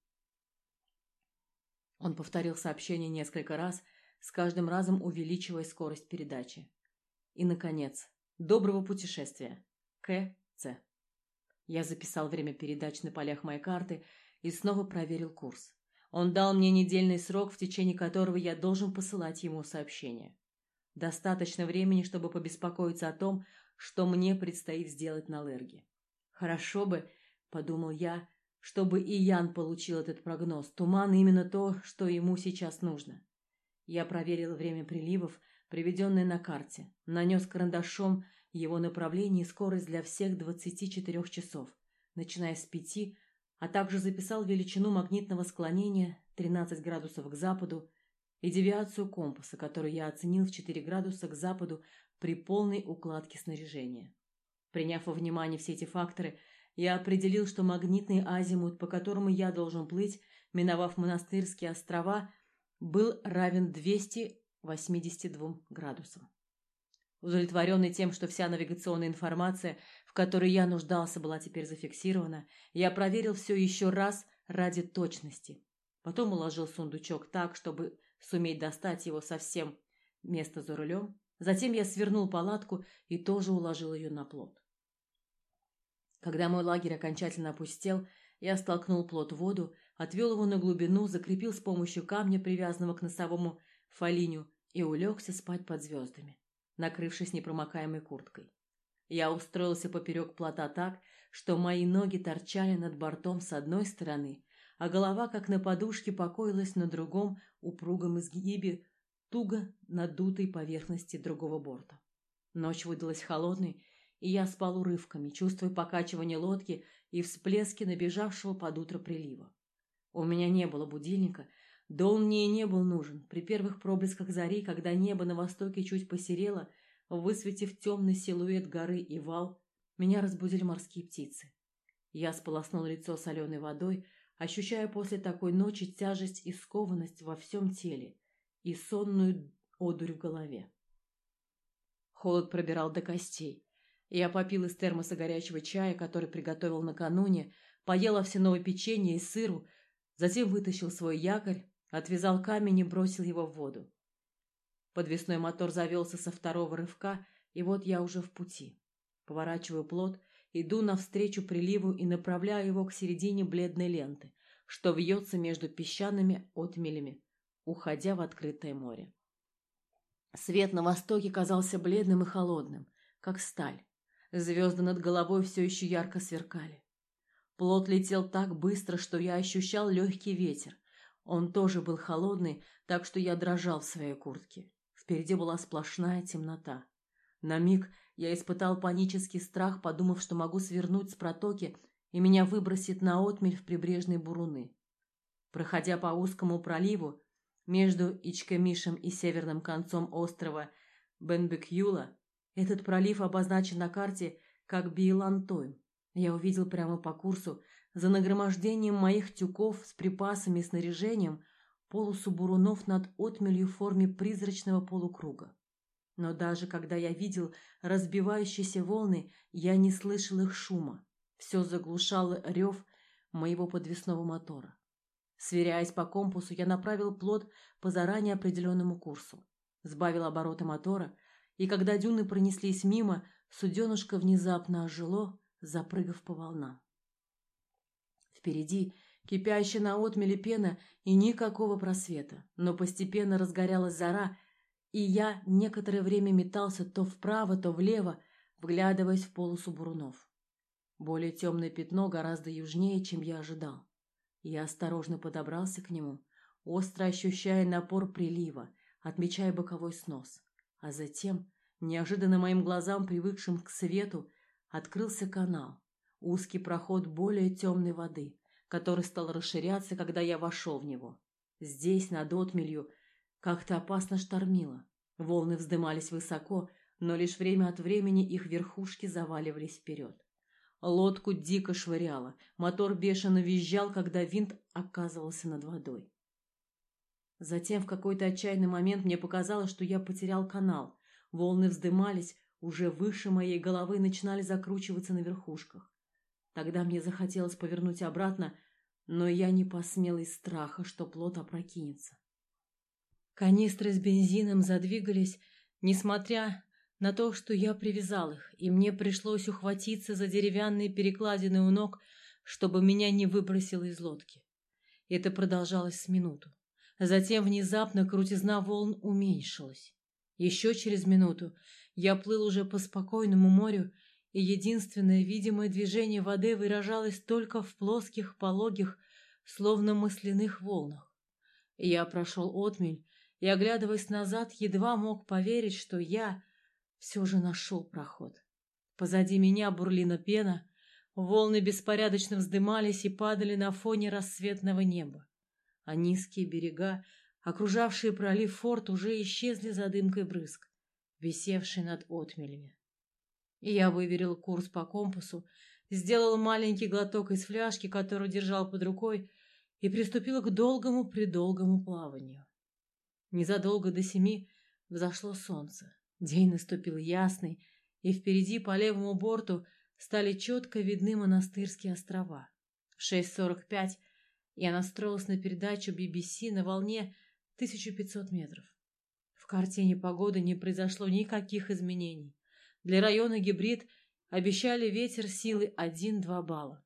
Он повторил сообщение несколько раз, с каждым разом увеличивая скорость передачи. И, наконец, доброго путешествия. К. Ц. Я записал время передач на полях моей карты и снова проверил курс. Он дал мне недельный срок, в течение которого я должен посылать ему сообщения. Достаточно времени, чтобы побеспокоиться о том, что мне предстоит сделать на Лерге. Хорошо бы, подумал я, чтобы и Ян получил этот прогноз. Туман именно то, что ему сейчас нужно. Я проверил время приливов, приведенное на карте, нанес карандашом его направление и скорость для всех двадцати четырёх часов, начиная с пяти, а также записал величину магнитного склонения тринадцать градусов к западу и девиацию компаса, которую я оценил в четыре градуса к западу при полной укладке снаряжения. Приняв во внимание все эти факторы, я определил, что магнитный азимут, по которому я должен плыть, миновав монастырские острова, был равен двухстам восьмидесяти двум градусам. Удовлетворенный тем, что вся навигационная информация, в которой я нуждался, была теперь зафиксирована, я проверил все еще раз ради точности. Потом уложил сундучок так, чтобы суметь достать его совсем место за рулем. Затем я свернул палатку и тоже уложил ее на плот. Когда мой лагерь окончательно опустел, я столкнул плот в воду, отвел его на глубину, закрепил с помощью камня, привязанного к носовому фалиню, и улегся спать под звездами, накрывшись непромокаемой курткой. Я устроился поперек плота так, что мои ноги торчали над бортом с одной стороны, а голова, как на подушке, покоилась на другом упругом изгибе туго надутой поверхности другого борта. Ночь выдалась холодной, и я спал урывками, чувствуя покачивание лодки и всплески набежавшего под утро прилива. У меня не было будильника, да он мне и не был нужен. При первых проблесках зари, когда небо на востоке чуть посерело, высветив темный силуэт горы и вал, меня разбудили морские птицы. Я сполоснул лицо соленой водой, ощущая после такой ночи тяжесть и скованность во всем теле и сонную одурь в голове. Холод пробирал до костей. Я попил из термоса горячего чая, который приготовил накануне, поел овсяного печенья и сыру, затем вытащил свой якорь, отвязал камень и бросил его в воду. Подвесной мотор завелся со второго рывка, и вот я уже в пути. Поворачиваю плот, иду навстречу приливу и направляю его к середине бледной ленты, что вьется между песчаными отмелями, уходя в открытое море. Свет на востоке казался бледным и холодным, как сталь. Звезды над головой все еще ярко сверкали. Плот летел так быстро, что я ощущал легкий ветер. Он тоже был холодный, так что я дрожал в своей куртке. Впереди была сплошная темнота. На миг я испытал панический страх, подумав, что могу свернуть с протоки, и меня выбросит на отмель в прибрежные буруны. Проходя по узкому проливу между Ичкемишем и северным концом острова Бенбекюла, этот пролив обозначен на карте как Биелантойм. Я увидел прямо по курсу, за нагромождением моих тюков с припасами и снаряжением, полосу бурунов над отмелью в форме призрачного полукруга. Но даже когда я видел разбивающиеся волны, я не слышал их шума. Все заглушало рев моего подвесного мотора. Сверяясь по компасу, я направил плот по заранее определенному курсу, сбавил обороты мотора, и когда дюны пронеслись мимо, суденышко внезапно ожило, запрыгав по волнам. Впереди кипящая на отмеле пена и никакого просвета, но постепенно разгорялась зара, и я некоторое время метался то вправо, то влево, вглядываясь в полосу бурунов. Более темное пятно гораздо южнее, чем я ожидал. Я осторожно подобрался к нему, остро ощущая напор прилива, отмечая боковой снос. А затем, неожиданно моим глазам, привыкшим к свету, открылся канал, узкий проход более темной воды, который стал расширяться, когда я вошел в него. Здесь, над отмелью, как-то опасно штормило. Волны вздымались высоко, но лишь время от времени их верхушки заваливались вперед. Лодку дико швыряло, мотор бешено визжал, когда винт оказывался над водой. Затем в какой-то отчаянный момент мне показалось, что я потерял канал. Волны вздымались, уже выше моей головы и начинали закручиваться на верхушках. Тогда мне захотелось повернуть обратно, но я не посмел из страха, что плот опрокинется. Канистры с бензином задвигались, несмотря на то, что я привязал их, и мне пришлось ухватиться за деревянные перекладины у ног, чтобы меня не выбросило из лодки. Это продолжалось с минуту. Затем внезапно крутизна волн уменьшилась. Еще через минуту я плыл уже по спокойному морю, и единственное видимое движение воды выражалось только в плоских, пологих, словно масляных волнах. Я прошел отмель и, оглядываясь назад, едва мог поверить, что я все же нашел проход. Позади меня бурлила пена, волны беспорядочно вздымались и падали на фоне рассветного неба, а низкие берега, окружавшие пролив Форт, уже исчезли за дымкой брызг, висевшей над отмелями. И я выверил курс по компасу, сделал маленький глоток из фляжки, которую держал под рукой, и приступил к долгому-предолгому плаванию. Незадолго до семи взошло солнце. День наступил ясный, и впереди по левому борту стали четко видны монастырские острова. В шесть сорок пять я настроился на передачу би би си на волне тысяча пятьсот метров. В картине погоды не произошло никаких изменений. Для района Гибрид обещали ветер силы один-два балла.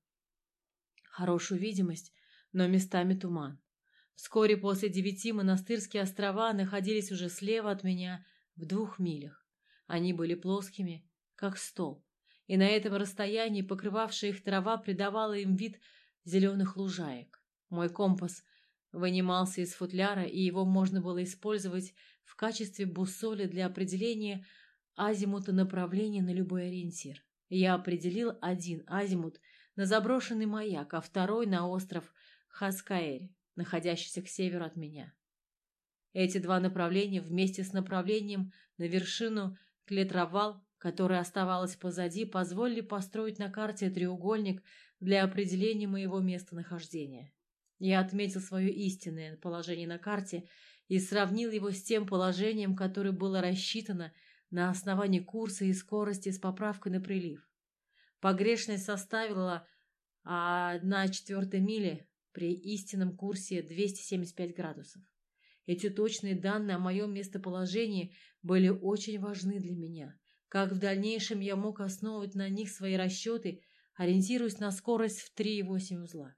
Хорошую видимость, но местами туман. Вскоре после девяти монастырские острова находились уже слева от меня в двух милях. Они были плоскими, как стол, и на этом расстоянии покрывавшая их трава придавала им вид зеленых лужаек. Мой компас вынимался из футляра, и его можно было использовать в качестве буссоли для определения азимута направления на любой ориентир. Я определил один азимут на заброшенный маяк, а второй на остров Хаскаэри, находящийся к северу от меня. Эти два направления вместе с направлением на вершину Клетровал, которая оставалась позади, позволили построить на карте треугольник для определения моего местонахождения. Я отметил свое истинное положение на карте и сравнил его с тем положением, которое было рассчитано на основании курса и скорости с поправкой на прилив. Погрешность составила одна четвертая мили при истинном курсе двести семьдесят пять градусов. Эти точные данные о моем местоположении были очень важны для меня. Как в дальнейшем я мог основывать на них свои расчеты, ориентируясь на скорость в три и восемь узла.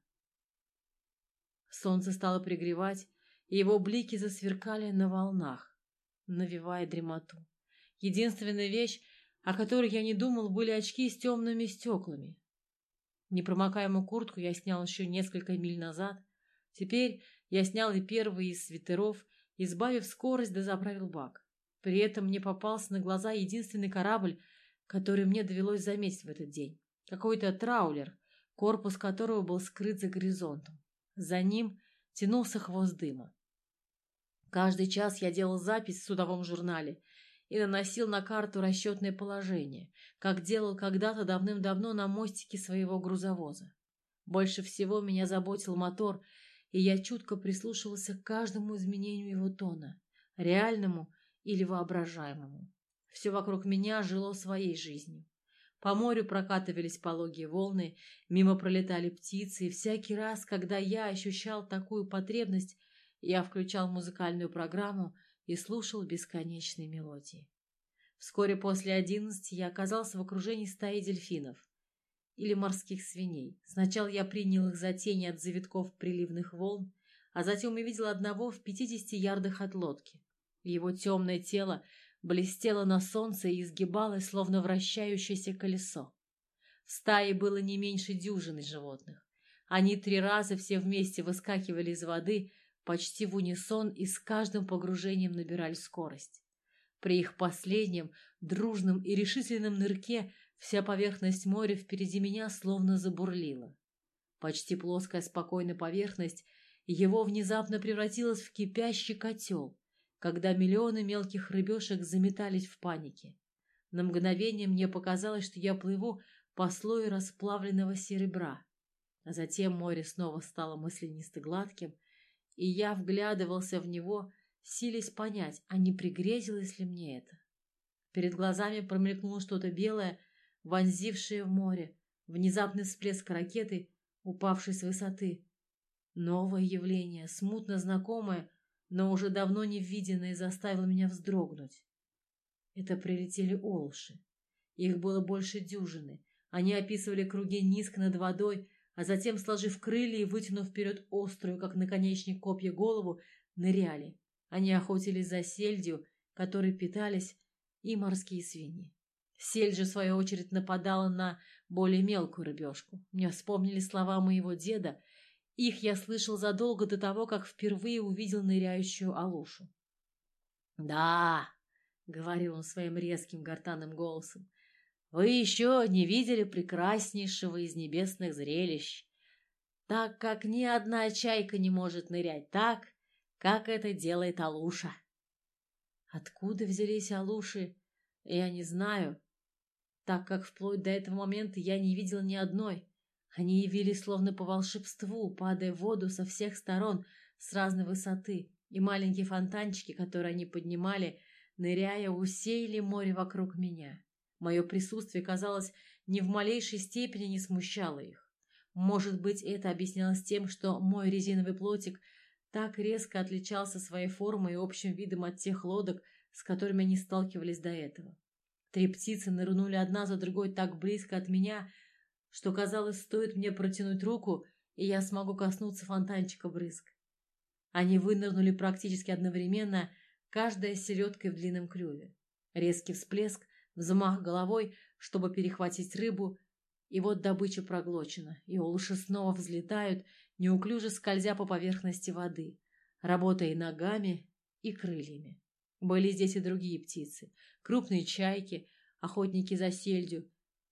Солнце стало пригревать, и его блики засверкали на волнах, навевая дремоту. Единственная вещь, о которой я не думал, были очки с темными стеклами. Непромокаемую куртку я снял еще несколько миль назад. Теперь я снял и первый из свитеров, избавив скорость, да заправил бак. При этом мне попался на глаза единственный корабль, который мне довелось заметить в этот день. Какой-то траулер, корпус которого был скрыт за горизонтом. За ним тянулся хвост дыма. Каждый час я делал запись в судовом журнале и наносил на карту расчетное положение, как делал когда-то давным-давно на мостике своего грузовоза. Больше всего меня заботил мотор, и я чутко прислушивался к каждому изменению его тона, реальному или воображаемому. Все вокруг меня жило своей жизнью. По морю прокатывались пологие волны, мимо пролетали птицы, и всякий раз, когда я ощущал такую потребность, я включал музыкальную программу и слушал бесконечные мелодии. Вскоре после одиннадцати я оказался в окружении стаи дельфинов или морских свиней. Сначала я принял их за тени от завитков приливных волн, а затем увидел одного в пятидесяти ярдах от лодки. Его темное тело блестело на солнце и изгибалось, словно вращающееся колесо. В стае было не меньше дюжины животных. Они три раза все вместе выскакивали из воды, почти в унисон, и с каждым погружением набирали скорость. При их последнем, дружном и решительном нырке вся поверхность моря впереди меня словно забурлила. Почти плоская спокойная поверхность его внезапно превратилась в кипящий котел, когда миллионы мелких рыбешек заметались в панике. На мгновение мне показалось, что я плыву по слою расплавленного серебра, а затем море снова стало маслянисто гладким, и я вглядывался в него, силясь понять, а не пригрезилось ли мне это. Перед глазами промелькнуло что-то белое, вонзившее в море, внезапный всплеск ракеты, упавшей с высоты. Новое явление, смутно знакомое, но уже давно не виденное, заставило меня вздрогнуть. Это прилетели олуши. Их было больше дюжины. Они описывали круги низко над водой, а затем, сложив крылья и вытянув вперед острую, как наконечник копья, голову, ныряли. Они охотились за сельдью, которой питались и морские свиньи. Сельдь же, в свою очередь, нападала на более мелкую рыбешку. Мне вспомнили слова моего деда. Их я слышал задолго до того, как впервые увидел ныряющую алушу. «Да», — говорил он своим резким гортанным голосом, — «вы еще не видели прекраснейшего из небесных зрелищ, так как ни одна чайка не может нырять так, как это делает алуша». Откуда взялись алуши, я не знаю, так как вплоть до этого момента я не видел ни одной. Они явились словно по волшебству, падая в воду со всех сторон с разной высоты, и маленькие фонтанчики, которые они поднимали, ныряя, усеяли море вокруг меня. Мое присутствие, казалось, ни в малейшей степени не смущало их. Может быть, это объяснялось тем, что мой резиновый плотик так резко отличался своей формой и общим видом от тех лодок, с которыми они сталкивались до этого. Три птицы нырнули одна за другой так близко от меня, что, казалось, стоит мне протянуть руку, и я смогу коснуться фонтанчика брызг. Они вынырнули практически одновременно, каждая с селедкой в длинном клюве. Резкий всплеск, взмах головой, чтобы перехватить рыбу, и вот добыча проглочена, и олуши снова взлетают, неуклюже скользя по поверхности воды, работая и ногами, и крыльями. Были здесь и другие птицы, крупные чайки, охотники за сельдью,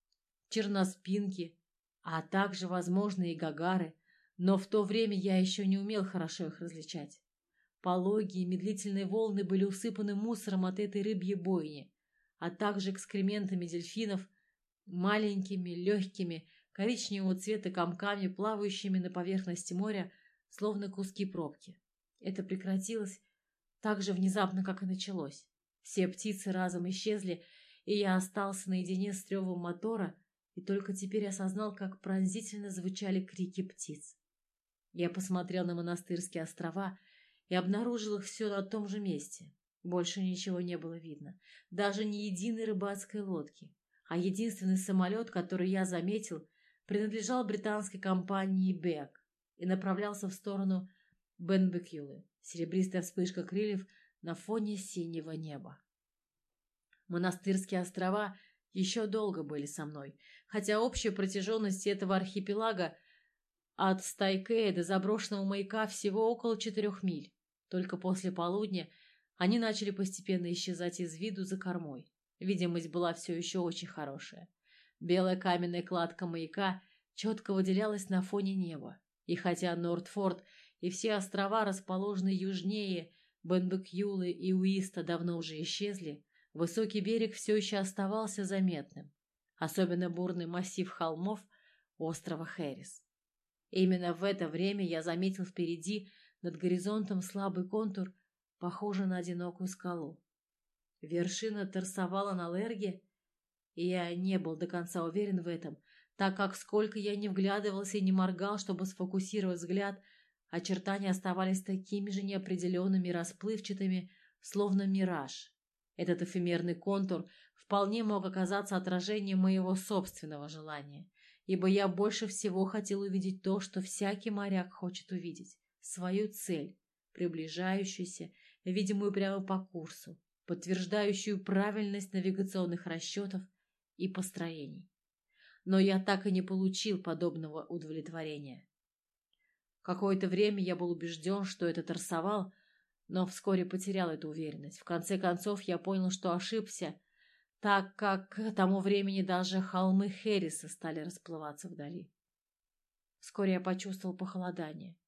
черноспинки, а также, возможно, и гагары, но в то время я еще не умел хорошо их различать. Пологие медлительные волны были усыпаны мусором от этой рыбьей бойни, а также экскрементами дельфинов, маленькими, легкими, коричневого цвета комками, плавающими на поверхности моря, словно куски пробки. Это прекратилось так же внезапно, как и началось. Все птицы разом исчезли, и я остался наедине с ревом мотора, и только теперь осознал, как пронзительно звучали крики птиц. Я посмотрел на монастырские острова и обнаружил их все на том же месте. Больше ничего не было видно, даже ни единой рыбацкой лодки, а единственный самолет, который я заметил, принадлежал британской компании «Бек» и направлялся в сторону Бенбекюлы, серебристая вспышка крыльев на фоне синего неба. Монастырские острова еще долго были со мной, хотя общая протяженность этого архипелага от Стайкея до заброшенного маяка всего около четырех миль. Только после полудня они начали постепенно исчезать из виду за кормой. Видимость была все еще очень хорошая. Белая каменная кладка маяка четко выделялась на фоне неба. И хотя Нортфорд и все острова, расположенные южнее Бенбекюлы и Уиста, давно уже исчезли, высокий берег все еще оставался заметным. Особенно бурный массив холмов острова Хэрис. Именно в это время я заметил впереди над горизонтом слабый контур, похожий на одинокую скалу. Вершина торсовала на Лерге, и я не был до конца уверен в этом, так как сколько я не вглядывался и не моргал, чтобы сфокусировать взгляд, очертания оставались такими же неопределенными и расплывчатыми, словно мираж. Этот эфемерный контур вполне мог оказаться отражением моего собственного желания, ибо я больше всего хотел увидеть то, что всякий моряк хочет увидеть — свою цель, приближающуюся, видимую прямо по курсу, подтверждающую правильность навигационных расчетов и построений. Но я так и не получил подобного удовлетворения. Какое-то время я был убежден, что это торсовал, но вскоре потерял эту уверенность. В конце концов, я понял, что ошибся, так как к тому времени даже холмы Хэрриса стали расплываться вдали. Вскоре я почувствовал похолодание.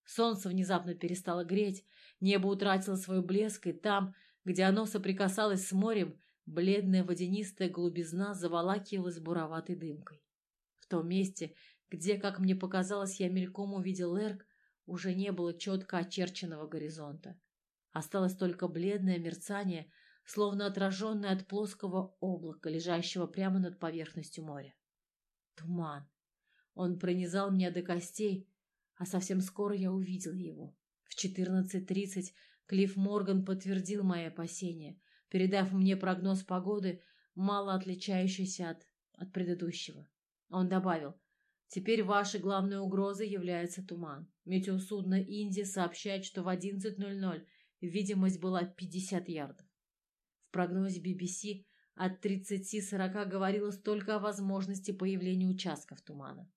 Солнце внезапно перестало греть, небо утратило свой блеск, и там, где оно соприкасалось с морем, бледная водянистая голубизна заволакивалась буроватой дымкой. В том месте, где, как мне показалось, я мельком увидел Эрк, уже не было четко очерченного горизонта. Осталось только бледное мерцание, словно отраженное от плоского облака, лежащего прямо над поверхностью моря. Туман. Он пронизал меня до костей, а совсем скоро я увидел его. В четырнадцать тридцать Клифф Морган подтвердил мои опасения, передав мне прогноз погоды, мало отличающийся от, от предыдущего. Он добавил: «Теперь вашей главной угрозой является туман. Метеосудно «Индия» сообщает, что в одиннадцать ноль ноль видимость была пятьдесят ярдов. В прогнозе би би си от тридцати сорока говорилось только о возможности появления участков тумана.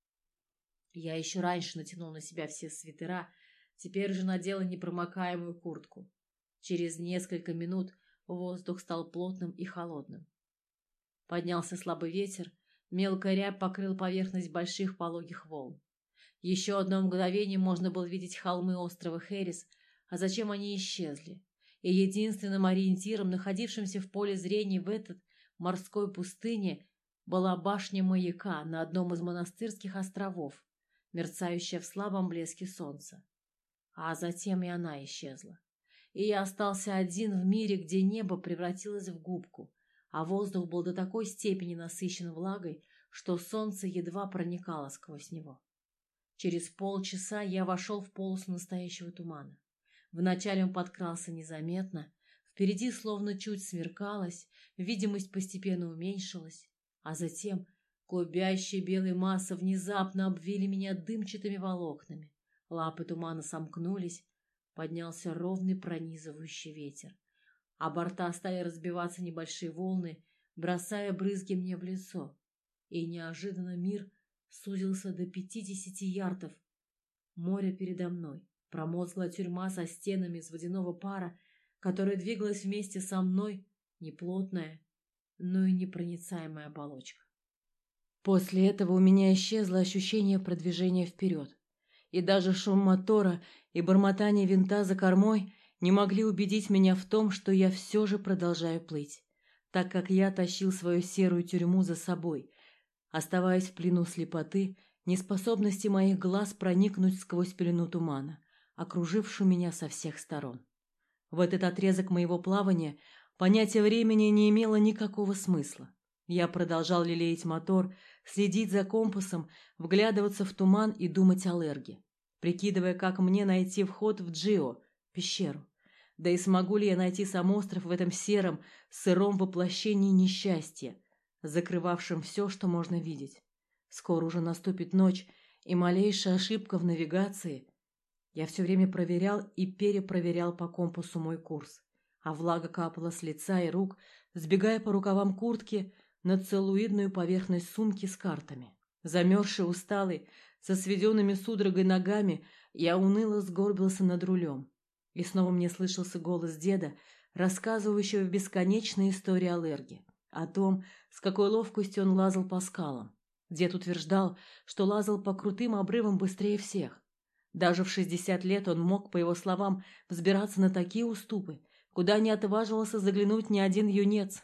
Я еще раньше натянул на себя все свитера, теперь же надела непромокаемую куртку. Через несколько минут воздух стал плотным и холодным. Поднялся слабый ветер, мелкая рябь покрыла поверхность больших пологих волн. Еще одно мгновение можно было видеть холмы острова Хэрис, а затем они исчезли, и единственным ориентиром, находившимся в поле зрения в этот морской пустыне, была башня маяка на одном из монастырских островов, мерцающая в слабом блеске солнца. А затем и она исчезла. И я остался один в мире, где небо превратилось в губку, а воздух был до такой степени насыщен влагой, что солнце едва проникало сквозь него. Через полчаса я вошел в полосу настоящего тумана. Вначале он подкрался незаметно, впереди словно чуть смеркалось, видимость постепенно уменьшилась, а затем клубящие белые массы внезапно обвили меня дымчатыми волокнами. Лапы тумана сомкнулись, поднялся ровный пронизывающий ветер, а борта стали разбиваться небольшие волны, бросая брызги мне в лицо, и неожиданно мир сузился до пятидесяти ярдов. Море передо мной, промозглая тюрьма со стенами из водяного пара, которая двигалась вместе со мной, неплотная, но и непроницаемая оболочка. После этого у меня исчезло ощущение продвижения вперед, и даже шум мотора и бормотание винта за кормой не могли убедить меня в том, что я все же продолжаю плыть, так как я тащил свою серую тюрьму за собой, оставаясь в плену слепоты, неспособности моих глаз проникнуть сквозь пелену тумана, окружившую меня со всех сторон. В этот отрезок моего плавания понятие времени не имело никакого смысла. Я продолжал лелеять мотор, следить за компасом, вглядываться в туман и думать о Лерге, прикидывая, как мне найти вход в Джио, пещеру. Да и смогу ли я найти сам остров в этом сером, сыром воплощении несчастья, закрывавшем все, что можно видеть. Скоро уже наступит ночь, и малейшая ошибка в навигации. Я все время проверял и перепроверял по компасу мой курс, а влага капала с лица и рук, сбегая по рукавам куртки на целлулоидную поверхность сумки с картами. Замерзший, усталый, со сведенными судорогой ногами, я уныло сгорбился над рулем. И снова мне слышался голос деда, рассказывающего бесконечные истории о Лерге, о том, с какой ловкостью он лазал по скалам. Дед утверждал, что лазал по крутым обрывам быстрее всех. Даже в шестьдесят лет он мог, по его словам, взбираться на такие уступы, куда не отваживался заглянуть ни один юнец.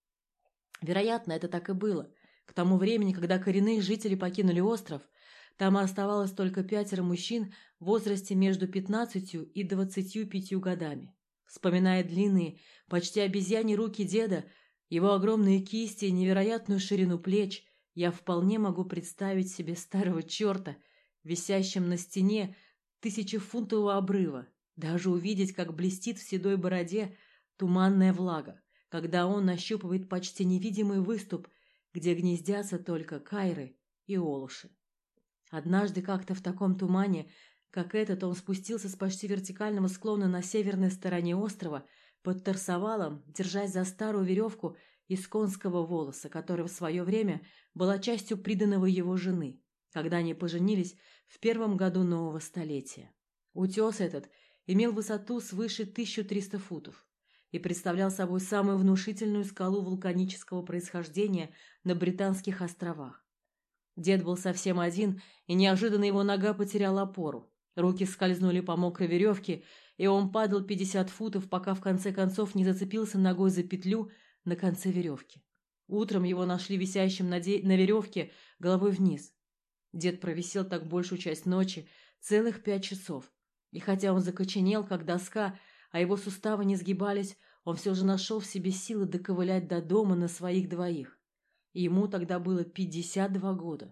Вероятно, это так и было. К тому времени, когда коренные жители покинули остров, там оставалось только пятеро мужчин в возрасте между пятнадцатью и двадцатью пятью годами. Вспоминая длинные, почти обезьяньи руки деда, его огромные кисти и невероятную ширину плеч, я вполне могу представить себе старого черта, висящим на стене тысячефунтового обрыва, даже увидеть, как блестит в седой бороде туманная влага, когда он нащупывает почти невидимый выступ, где гнездятся только кайры и олуши. Однажды как-то в таком тумане, как этот, он спустился с почти вертикального склона на северной стороне острова под торсовалом, держась за старую веревку из конского волоса, которая в свое время была частью приданого его жены, когда они поженились в первом году нового столетия. Утес этот имел высоту свыше тысячи трёхсот футов и представлял собой самую внушительную скалу вулканического происхождения на Британских островах. Дед был совсем один, и неожиданно его нога потеряла опору. Руки скользнули по мокрой веревке, и он падал пятьдесят футов, пока в конце концов не зацепился ногой за петлю на конце веревки. Утром его нашли висящим на, де... на веревке головой вниз. Дед провисел так большую часть ночи, целых пять часов. И хотя он закоченел, как доска, а его суставы не сгибались, он все же нашел в себе силы доковылять до дома на своих двоих. И ему тогда было пятьдесят два года.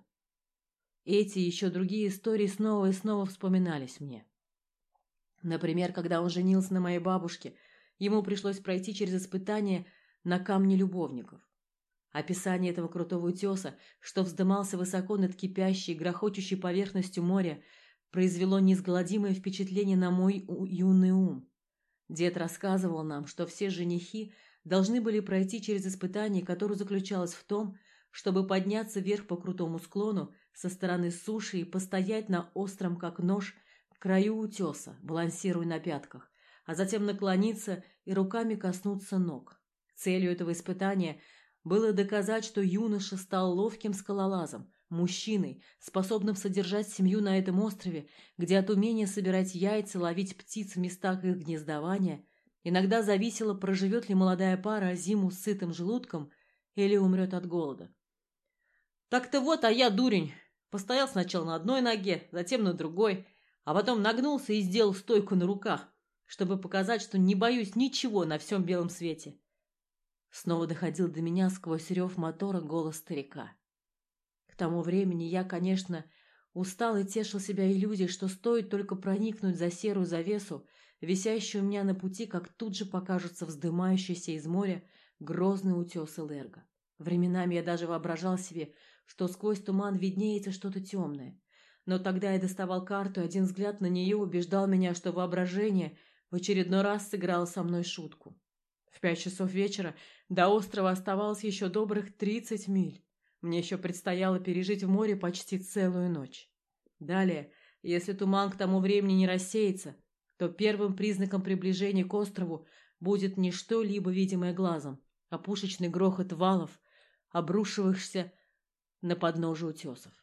Эти и еще другие истории снова и снова вспоминались мне. Например, когда он женился на моей бабушке, ему пришлось пройти через испытание на камне любовников. Описание этого крутого утеса, что вздымался высоко над кипящей, грохочущей поверхностью моря, произвело неизгладимое впечатление на мой юный ум. Дед рассказывал нам, что все женихи должны были пройти через испытание, которое заключалось в том, чтобы подняться вверх по крутому склону со стороны суши и постоять на остром, как нож, краю утеса, балансируя на пятках, а затем наклониться и руками коснуться ног. Целью этого испытания было доказать, что юноша стал ловким скалолазом, мужчиной, способным содержать семью на этом острове, где от умения собирать яйца, ловить птиц в местах их гнездования иногда зависело, проживет ли молодая пара зиму с сытым желудком или умрет от голода. Так-то вот, а я дурень. Постоял сначала на одной ноге, затем на другой, а потом нагнулся и сделал стойку на руках, чтобы показать, что не боюсь ничего на всем белом свете. Снова доходил до меня сквозь рев мотора голос старика. К тому времени я, конечно, устал и тешил себя иллюзией, что стоит только проникнуть за серую завесу, висящую у меня на пути, как тут же покажутся вздымающиеся из моря грозные утесы Лерго. Временами я даже воображал себе, что сквозь туман виднеется что-то темное. Но тогда я доставал карту, и один взгляд на нее убеждал меня, что воображение в очередной раз сыграло со мной шутку. В пять часов вечера до острова оставалось еще добрых тридцать миль. Мне еще предстояло пережить в море почти целую ночь. Далее, если туман к тому времени не рассеется, то первым признаком приближения к острову будет не что-либо видимое глазом, а пушечный грохот валов, обрушивающихся на подножие утесов.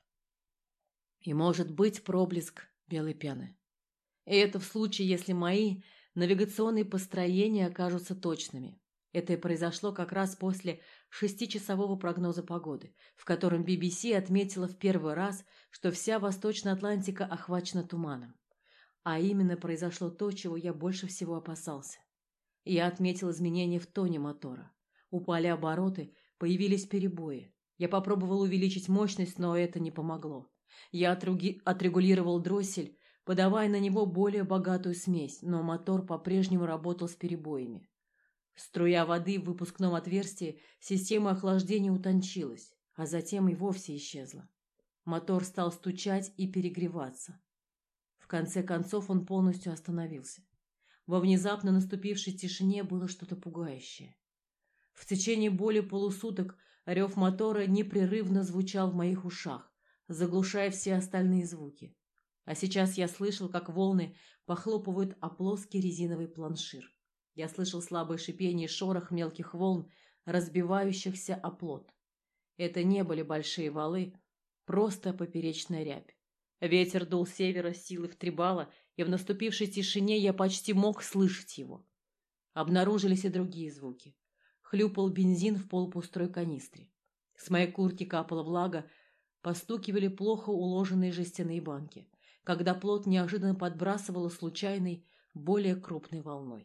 И, может быть, проблеск белой пены. И это в случае, если мои навигационные построения окажутся точными. Это и произошло как раз после шестичасового прогноза погоды, в котором би би си отметила в первый раз, что вся Восточная Атлантика охвачена туманом. А именно произошло то, чего я больше всего опасался. Я отметил изменения в тоне мотора. Упали обороты, появились перебои. Я попробовал увеличить мощность, но это не помогло. Я отруги... отрегулировал дроссель, подавая на него более богатую смесь, но мотор по-прежнему работал с перебоями. Струя воды в выпускном отверстии, система охлаждения утончилась, а затем и вовсе исчезла. Мотор стал стучать и перегреваться. В конце концов он полностью остановился. Во внезапно наступившей тишине было что-то пугающее. В течение более полусуток рев мотора непрерывно звучал в моих ушах, заглушая все остальные звуки. А сейчас я слышал, как волны похлопывают о плоский резиновый планшир. Я слышал слабое шипение и шорох мелких волн, разбивающихся о плот. Это не были большие валы, просто поперечная рябь. Ветер дул с севера силы в три балла, и в наступившей тишине я почти мог слышать его. Обнаружились и другие звуки. Хлюпал бензин в полупустой канистре. С моей куртки капала влага, постукивали плохо уложенные жестяные банки, когда плот неожиданно подбрасывало случайной, более крупной волной.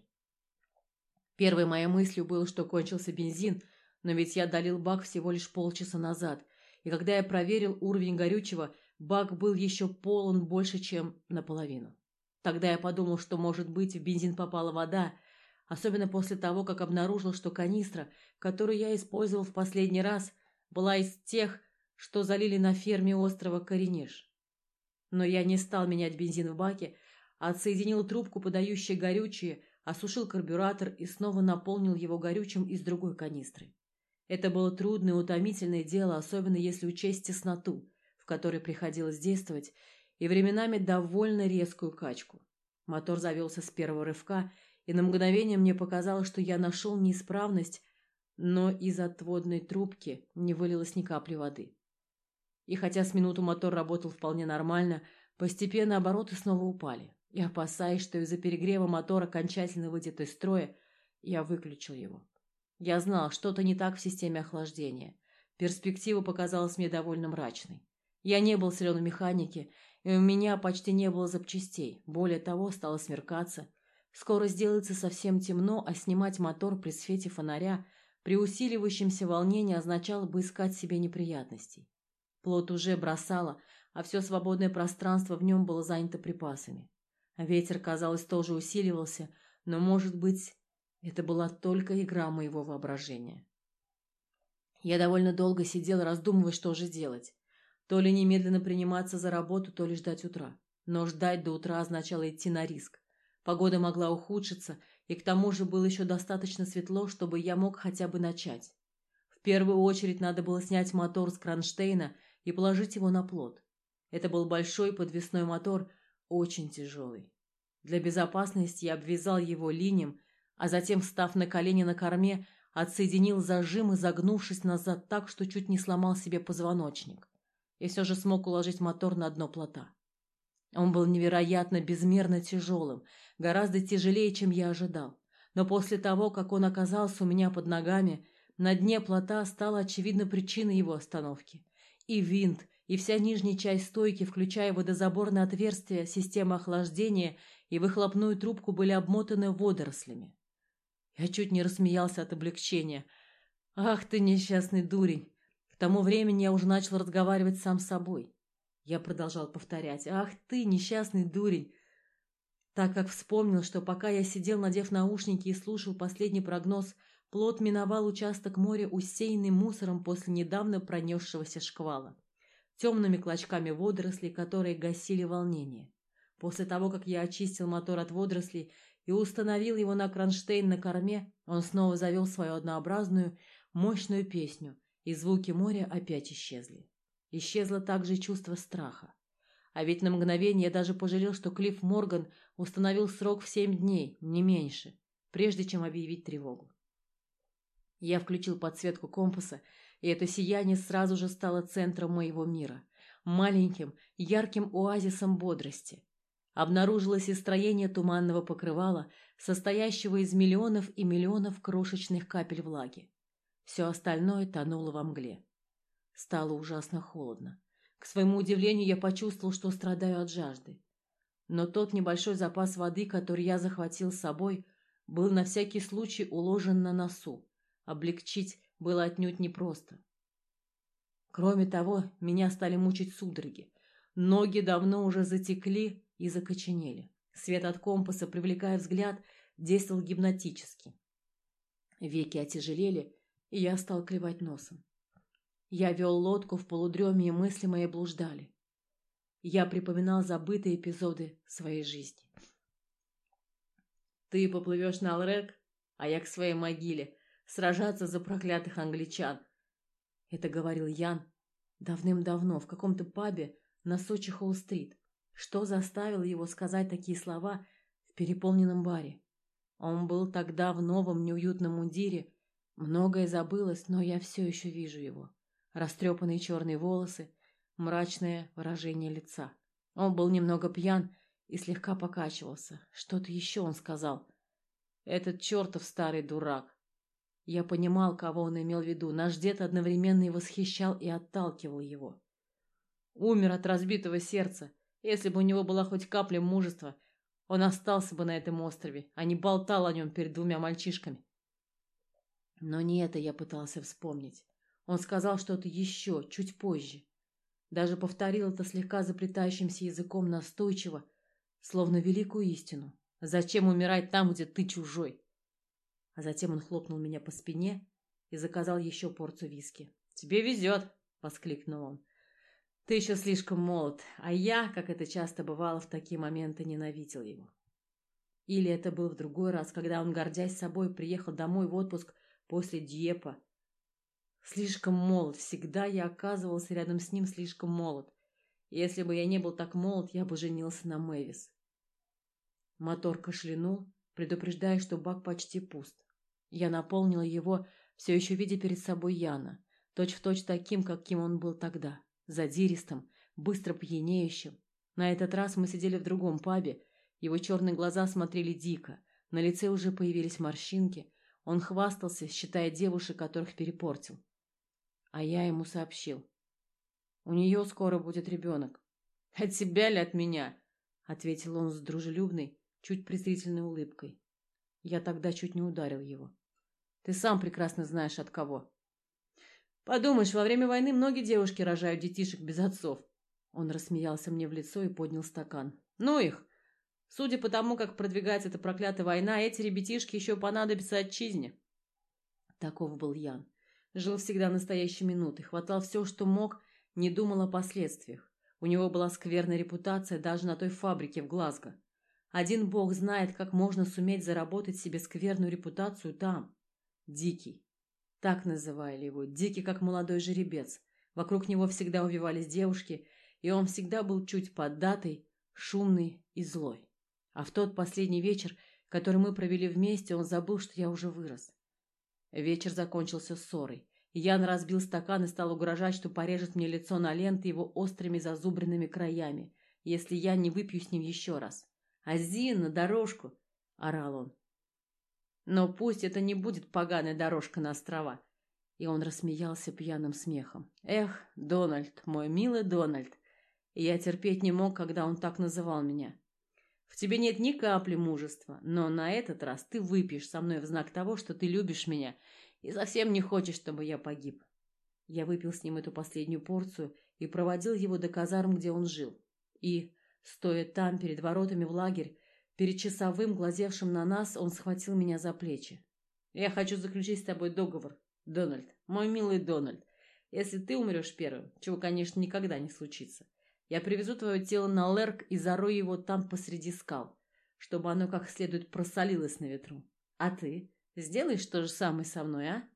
Первой моей мыслью было, что кончился бензин, но ведь я долил бак всего лишь полчаса назад, и когда я проверил уровень горючего, бак был еще полон больше, чем наполовину. Тогда я подумал, что, может быть, в бензин попала вода, особенно после того, как обнаружил, что канистра, которую я использовал в последний раз, была из тех, что залили на ферме острова Корениш. Но я не стал менять бензин в баке, а отсоединил трубку, подающую горючее, осушил карбюратор и снова наполнил его горючим из другой канистры. Это было трудное и утомительное дело, особенно если учесть тесноту, в которой приходилось действовать, и временами довольно резкую качку. Мотор завелся с первого рывка, и на мгновение мне показалось, что я нашел неисправность, но из отводной трубки не вылилось ни капли воды. И хотя с минуту мотор работал вполне нормально, Постепенно обороты снова упали, и, опасаясь, что из-за перегрева мотор окончательно выйдет из строя, я выключил его. Я знал, что-то не так в системе охлаждения. Перспектива показалась мне довольно мрачной. Я не был силен в механике, и у меня почти не было запчастей. Более того, стало смеркаться. Скоро сделается совсем темно, а снимать мотор при свете фонаря при усиливающемся волнении означало бы искать себе неприятностей. Плот уже бросало, а все свободное пространство в нем было занято припасами. Ветер, казалось, тоже усиливался, но, может быть, это была только игра моего воображения. Я довольно долго сидел, раздумывая, что же делать. То ли немедленно приниматься за работу, то ли ждать утра. Но ждать до утра означало идти на риск. Погода могла ухудшиться, и к тому же было еще достаточно светло, чтобы я мог хотя бы начать. В первую очередь надо было снять мотор с кронштейна и положить его на плот. Это был большой подвесной мотор, очень тяжелый. Для безопасности я обвязал его линием, а затем, встав на колени на корме, отсоединил зажим и, загнувшись назад так, что чуть не сломал себе позвоночник. И все же смог уложить мотор на дно плота. Он был невероятно безмерно тяжелым, гораздо тяжелее, чем я ожидал. Но после того, как он оказался у меня под ногами, на дне плота стала очевидна причина его остановки. И винт, и вся нижняя часть стойки, включая водозаборное отверстие, систему охлаждения и выхлопную трубку, были обмотаны водорослями. Я чуть не рассмеялся от облегчения. «Ах ты, несчастный дурень!» К тому времени я уже начал разговаривать сам с собой. Я продолжал повторять: «Ах ты, несчастный дурень!» Так как вспомнил, что пока я сидел, надев наушники, и слушал последний прогноз, плот миновал участок моря, усеянный мусором после недавно пронесшегося шквала, темными клочками водорослей, которые гасили волнение. После того, как я очистил мотор от водорослей и установил его на кронштейн на корме, он снова завел свою однообразную, мощную песню, и звуки моря опять исчезли. Исчезло также и чувство страха. А ведь на мгновение я даже пожалел, что Клифф Морган установил срок в семь дней, не меньше, прежде чем объявить тревогу. Я включил подсветку компаса, и это сияние сразу же стало центром моего мира, маленьким, ярким оазисом бодрости. Обнаружилось и строение туманного покрывала, состоящего из миллионов и миллионов крошечных капель влаги. Все остальное тонуло во мгле. Стало ужасно холодно. К своему удивлению, я почувствовал, что страдаю от жажды. Но тот небольшой запас воды, который я захватил с собой, был на всякий случай уложен на носу. Облегчить было отнюдь непросто. Кроме того, меня стали мучить судороги. Ноги давно уже затекли и закоченели. Свет от компаса, привлекая взгляд, действовал гипнотически. Веки отяжелели, и я стал клевать носом. Я вел лодку в полудреме, и мысли мои блуждали. Я припоминал забытые эпизоды своей жизни. «Ты поплывешь на Алрек, а я к своей могиле, сражаться за проклятых англичан», — это говорил Ян давным-давно в каком-то пабе на Сочи-Холл-стрит. Что заставило его сказать такие слова в переполненном баре? Он был тогда в новом неуютном мундире. Многое забылось, но я все еще вижу его. Растрепанные черные волосы, мрачное выражение лица. Он был немного пьян и слегка покачивался. Что-то еще он сказал. «Этот чертов старый дурак». Я понимал, кого он имел в виду. Наш дед одновременно и восхищал, и отталкивал его. Умер от разбитого сердца. Если бы у него была хоть капля мужества, он остался бы на этом острове, а не болтал о нем перед двумя мальчишками. Но не это я пытался вспомнить. Он сказал что-то еще, чуть позже. Даже повторил это слегка заплетающимся языком настойчиво, словно великую истину. «Зачем умирать там, где ты чужой?» А затем он хлопнул меня по спине и заказал еще порцию виски. «Тебе везет!» — воскликнул он. «Ты еще слишком молод, а я, как это часто бывало в такие моменты, ненавидел его». Или это был в другой раз, когда он, гордясь собой, приехал домой в отпуск после Дьеппа. Слишком молод, всегда я оказывался рядом с ним слишком молод. И если бы я не был так молод, я бы женился на Мэвис. Мотор кашлянул, предупреждая, что бак почти пуст. Я наполнила его, все еще видя перед собой Яна, точь-в-точь таким, каким он был тогда, задиристым, быстро пьянеющим. На этот раз мы сидели в другом пабе, его черные глаза смотрели дико, на лице уже появились морщинки, он хвастался, считая девушек, которых перепортил. А я ему сообщил. У нее скоро будет ребенок. От тебя ли от меня? Ответил он с дружелюбной, чуть презрительной улыбкой. Я тогда чуть не ударил его. Ты сам прекрасно знаешь, от кого. Подумаешь, во время войны многие девушки рожают детишек без отцов. Он рассмеялся мне в лицо и поднял стакан. Ну их! Судя по тому, как продвигается эта проклятая война, эти ребятишки еще понадобятся отчизне. Таков был Ян. Жил всегда настоящей минутой, хватал все, что мог, не думал о последствиях. У него была скверная репутация даже на той фабрике в Глазго. Один бог знает, как можно суметь заработать себе скверную репутацию там. Дикий. Так называли его. Дикий, как молодой жеребец. Вокруг него всегда увивались девушки, и он всегда был чуть поддатый, шумный и злой. А в тот последний вечер, который мы провели вместе, он забыл, что я уже вырос. Вечер закончился ссорой. Ян разбил стакан и стал угрожать, что порежет мне лицо на ленты его острыми зазубренными краями, если я не выпью с ним еще раз. «Азин, на дорожку!» — орал он. «Но пусть это не будет поганая дорожка на острова!» И он рассмеялся пьяным смехом. «Эх, Дональд, мой милый Дональд!» И я терпеть не мог, когда он так называл меня. «В тебе нет ни капли мужества, но на этот раз ты выпьешь со мной в знак того, что ты любишь меня и совсем не хочешь, чтобы я погиб». Я выпил с ним эту последнюю порцию и проводил его до казарм, где он жил. И, стоя там, перед воротами в лагерь, перед часовым, глазевшим на нас, он схватил меня за плечи. «Я хочу заключить с тобой договор, Дональд, мой милый Дональд. Если ты умрешь первым, чего, конечно, никогда не случится, я привезу твое тело на Лерк и зарою его там посреди скал, чтобы оно как следует просолилось на ветру. А ты сделаешь то же самое со мной, а?»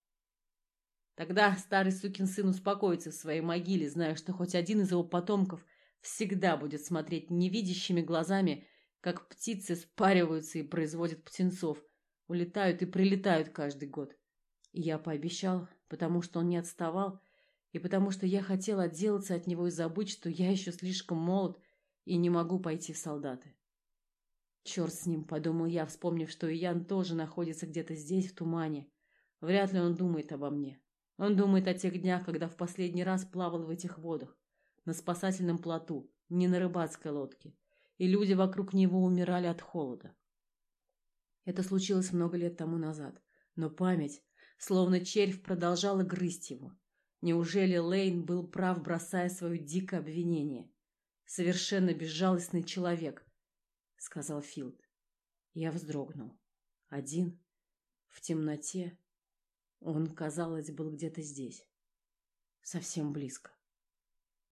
Тогда старый сукин сын успокоится в своей могиле, зная, что хоть один из его потомков всегда будет смотреть невидящими глазами, как птицы спариваются и производят птенцов, улетают и прилетают каждый год. И я пообещал, потому что он не отставал, и потому что я хотел отделаться от него и забыть, что я еще слишком молод и не могу пойти в солдаты. «Черт с ним», — подумал я, вспомнив, что и Ян тоже находится где-то здесь, в тумане. Вряд ли он думает обо мне. Он думает о тех днях, когда в последний раз плавал в этих водах, на спасательном плоту, не на рыбацкой лодке, и люди вокруг него умирали от холода. Это случилось много лет тому назад, но память, словно червь, продолжала грызть его. Неужели Лейн был прав, бросая свое дикое обвинение? «Совершенно безжалостный человек», — сказал Филд. Я вздрогнул. Один, в темноте. Он, казалось, был где-то здесь, совсем близко.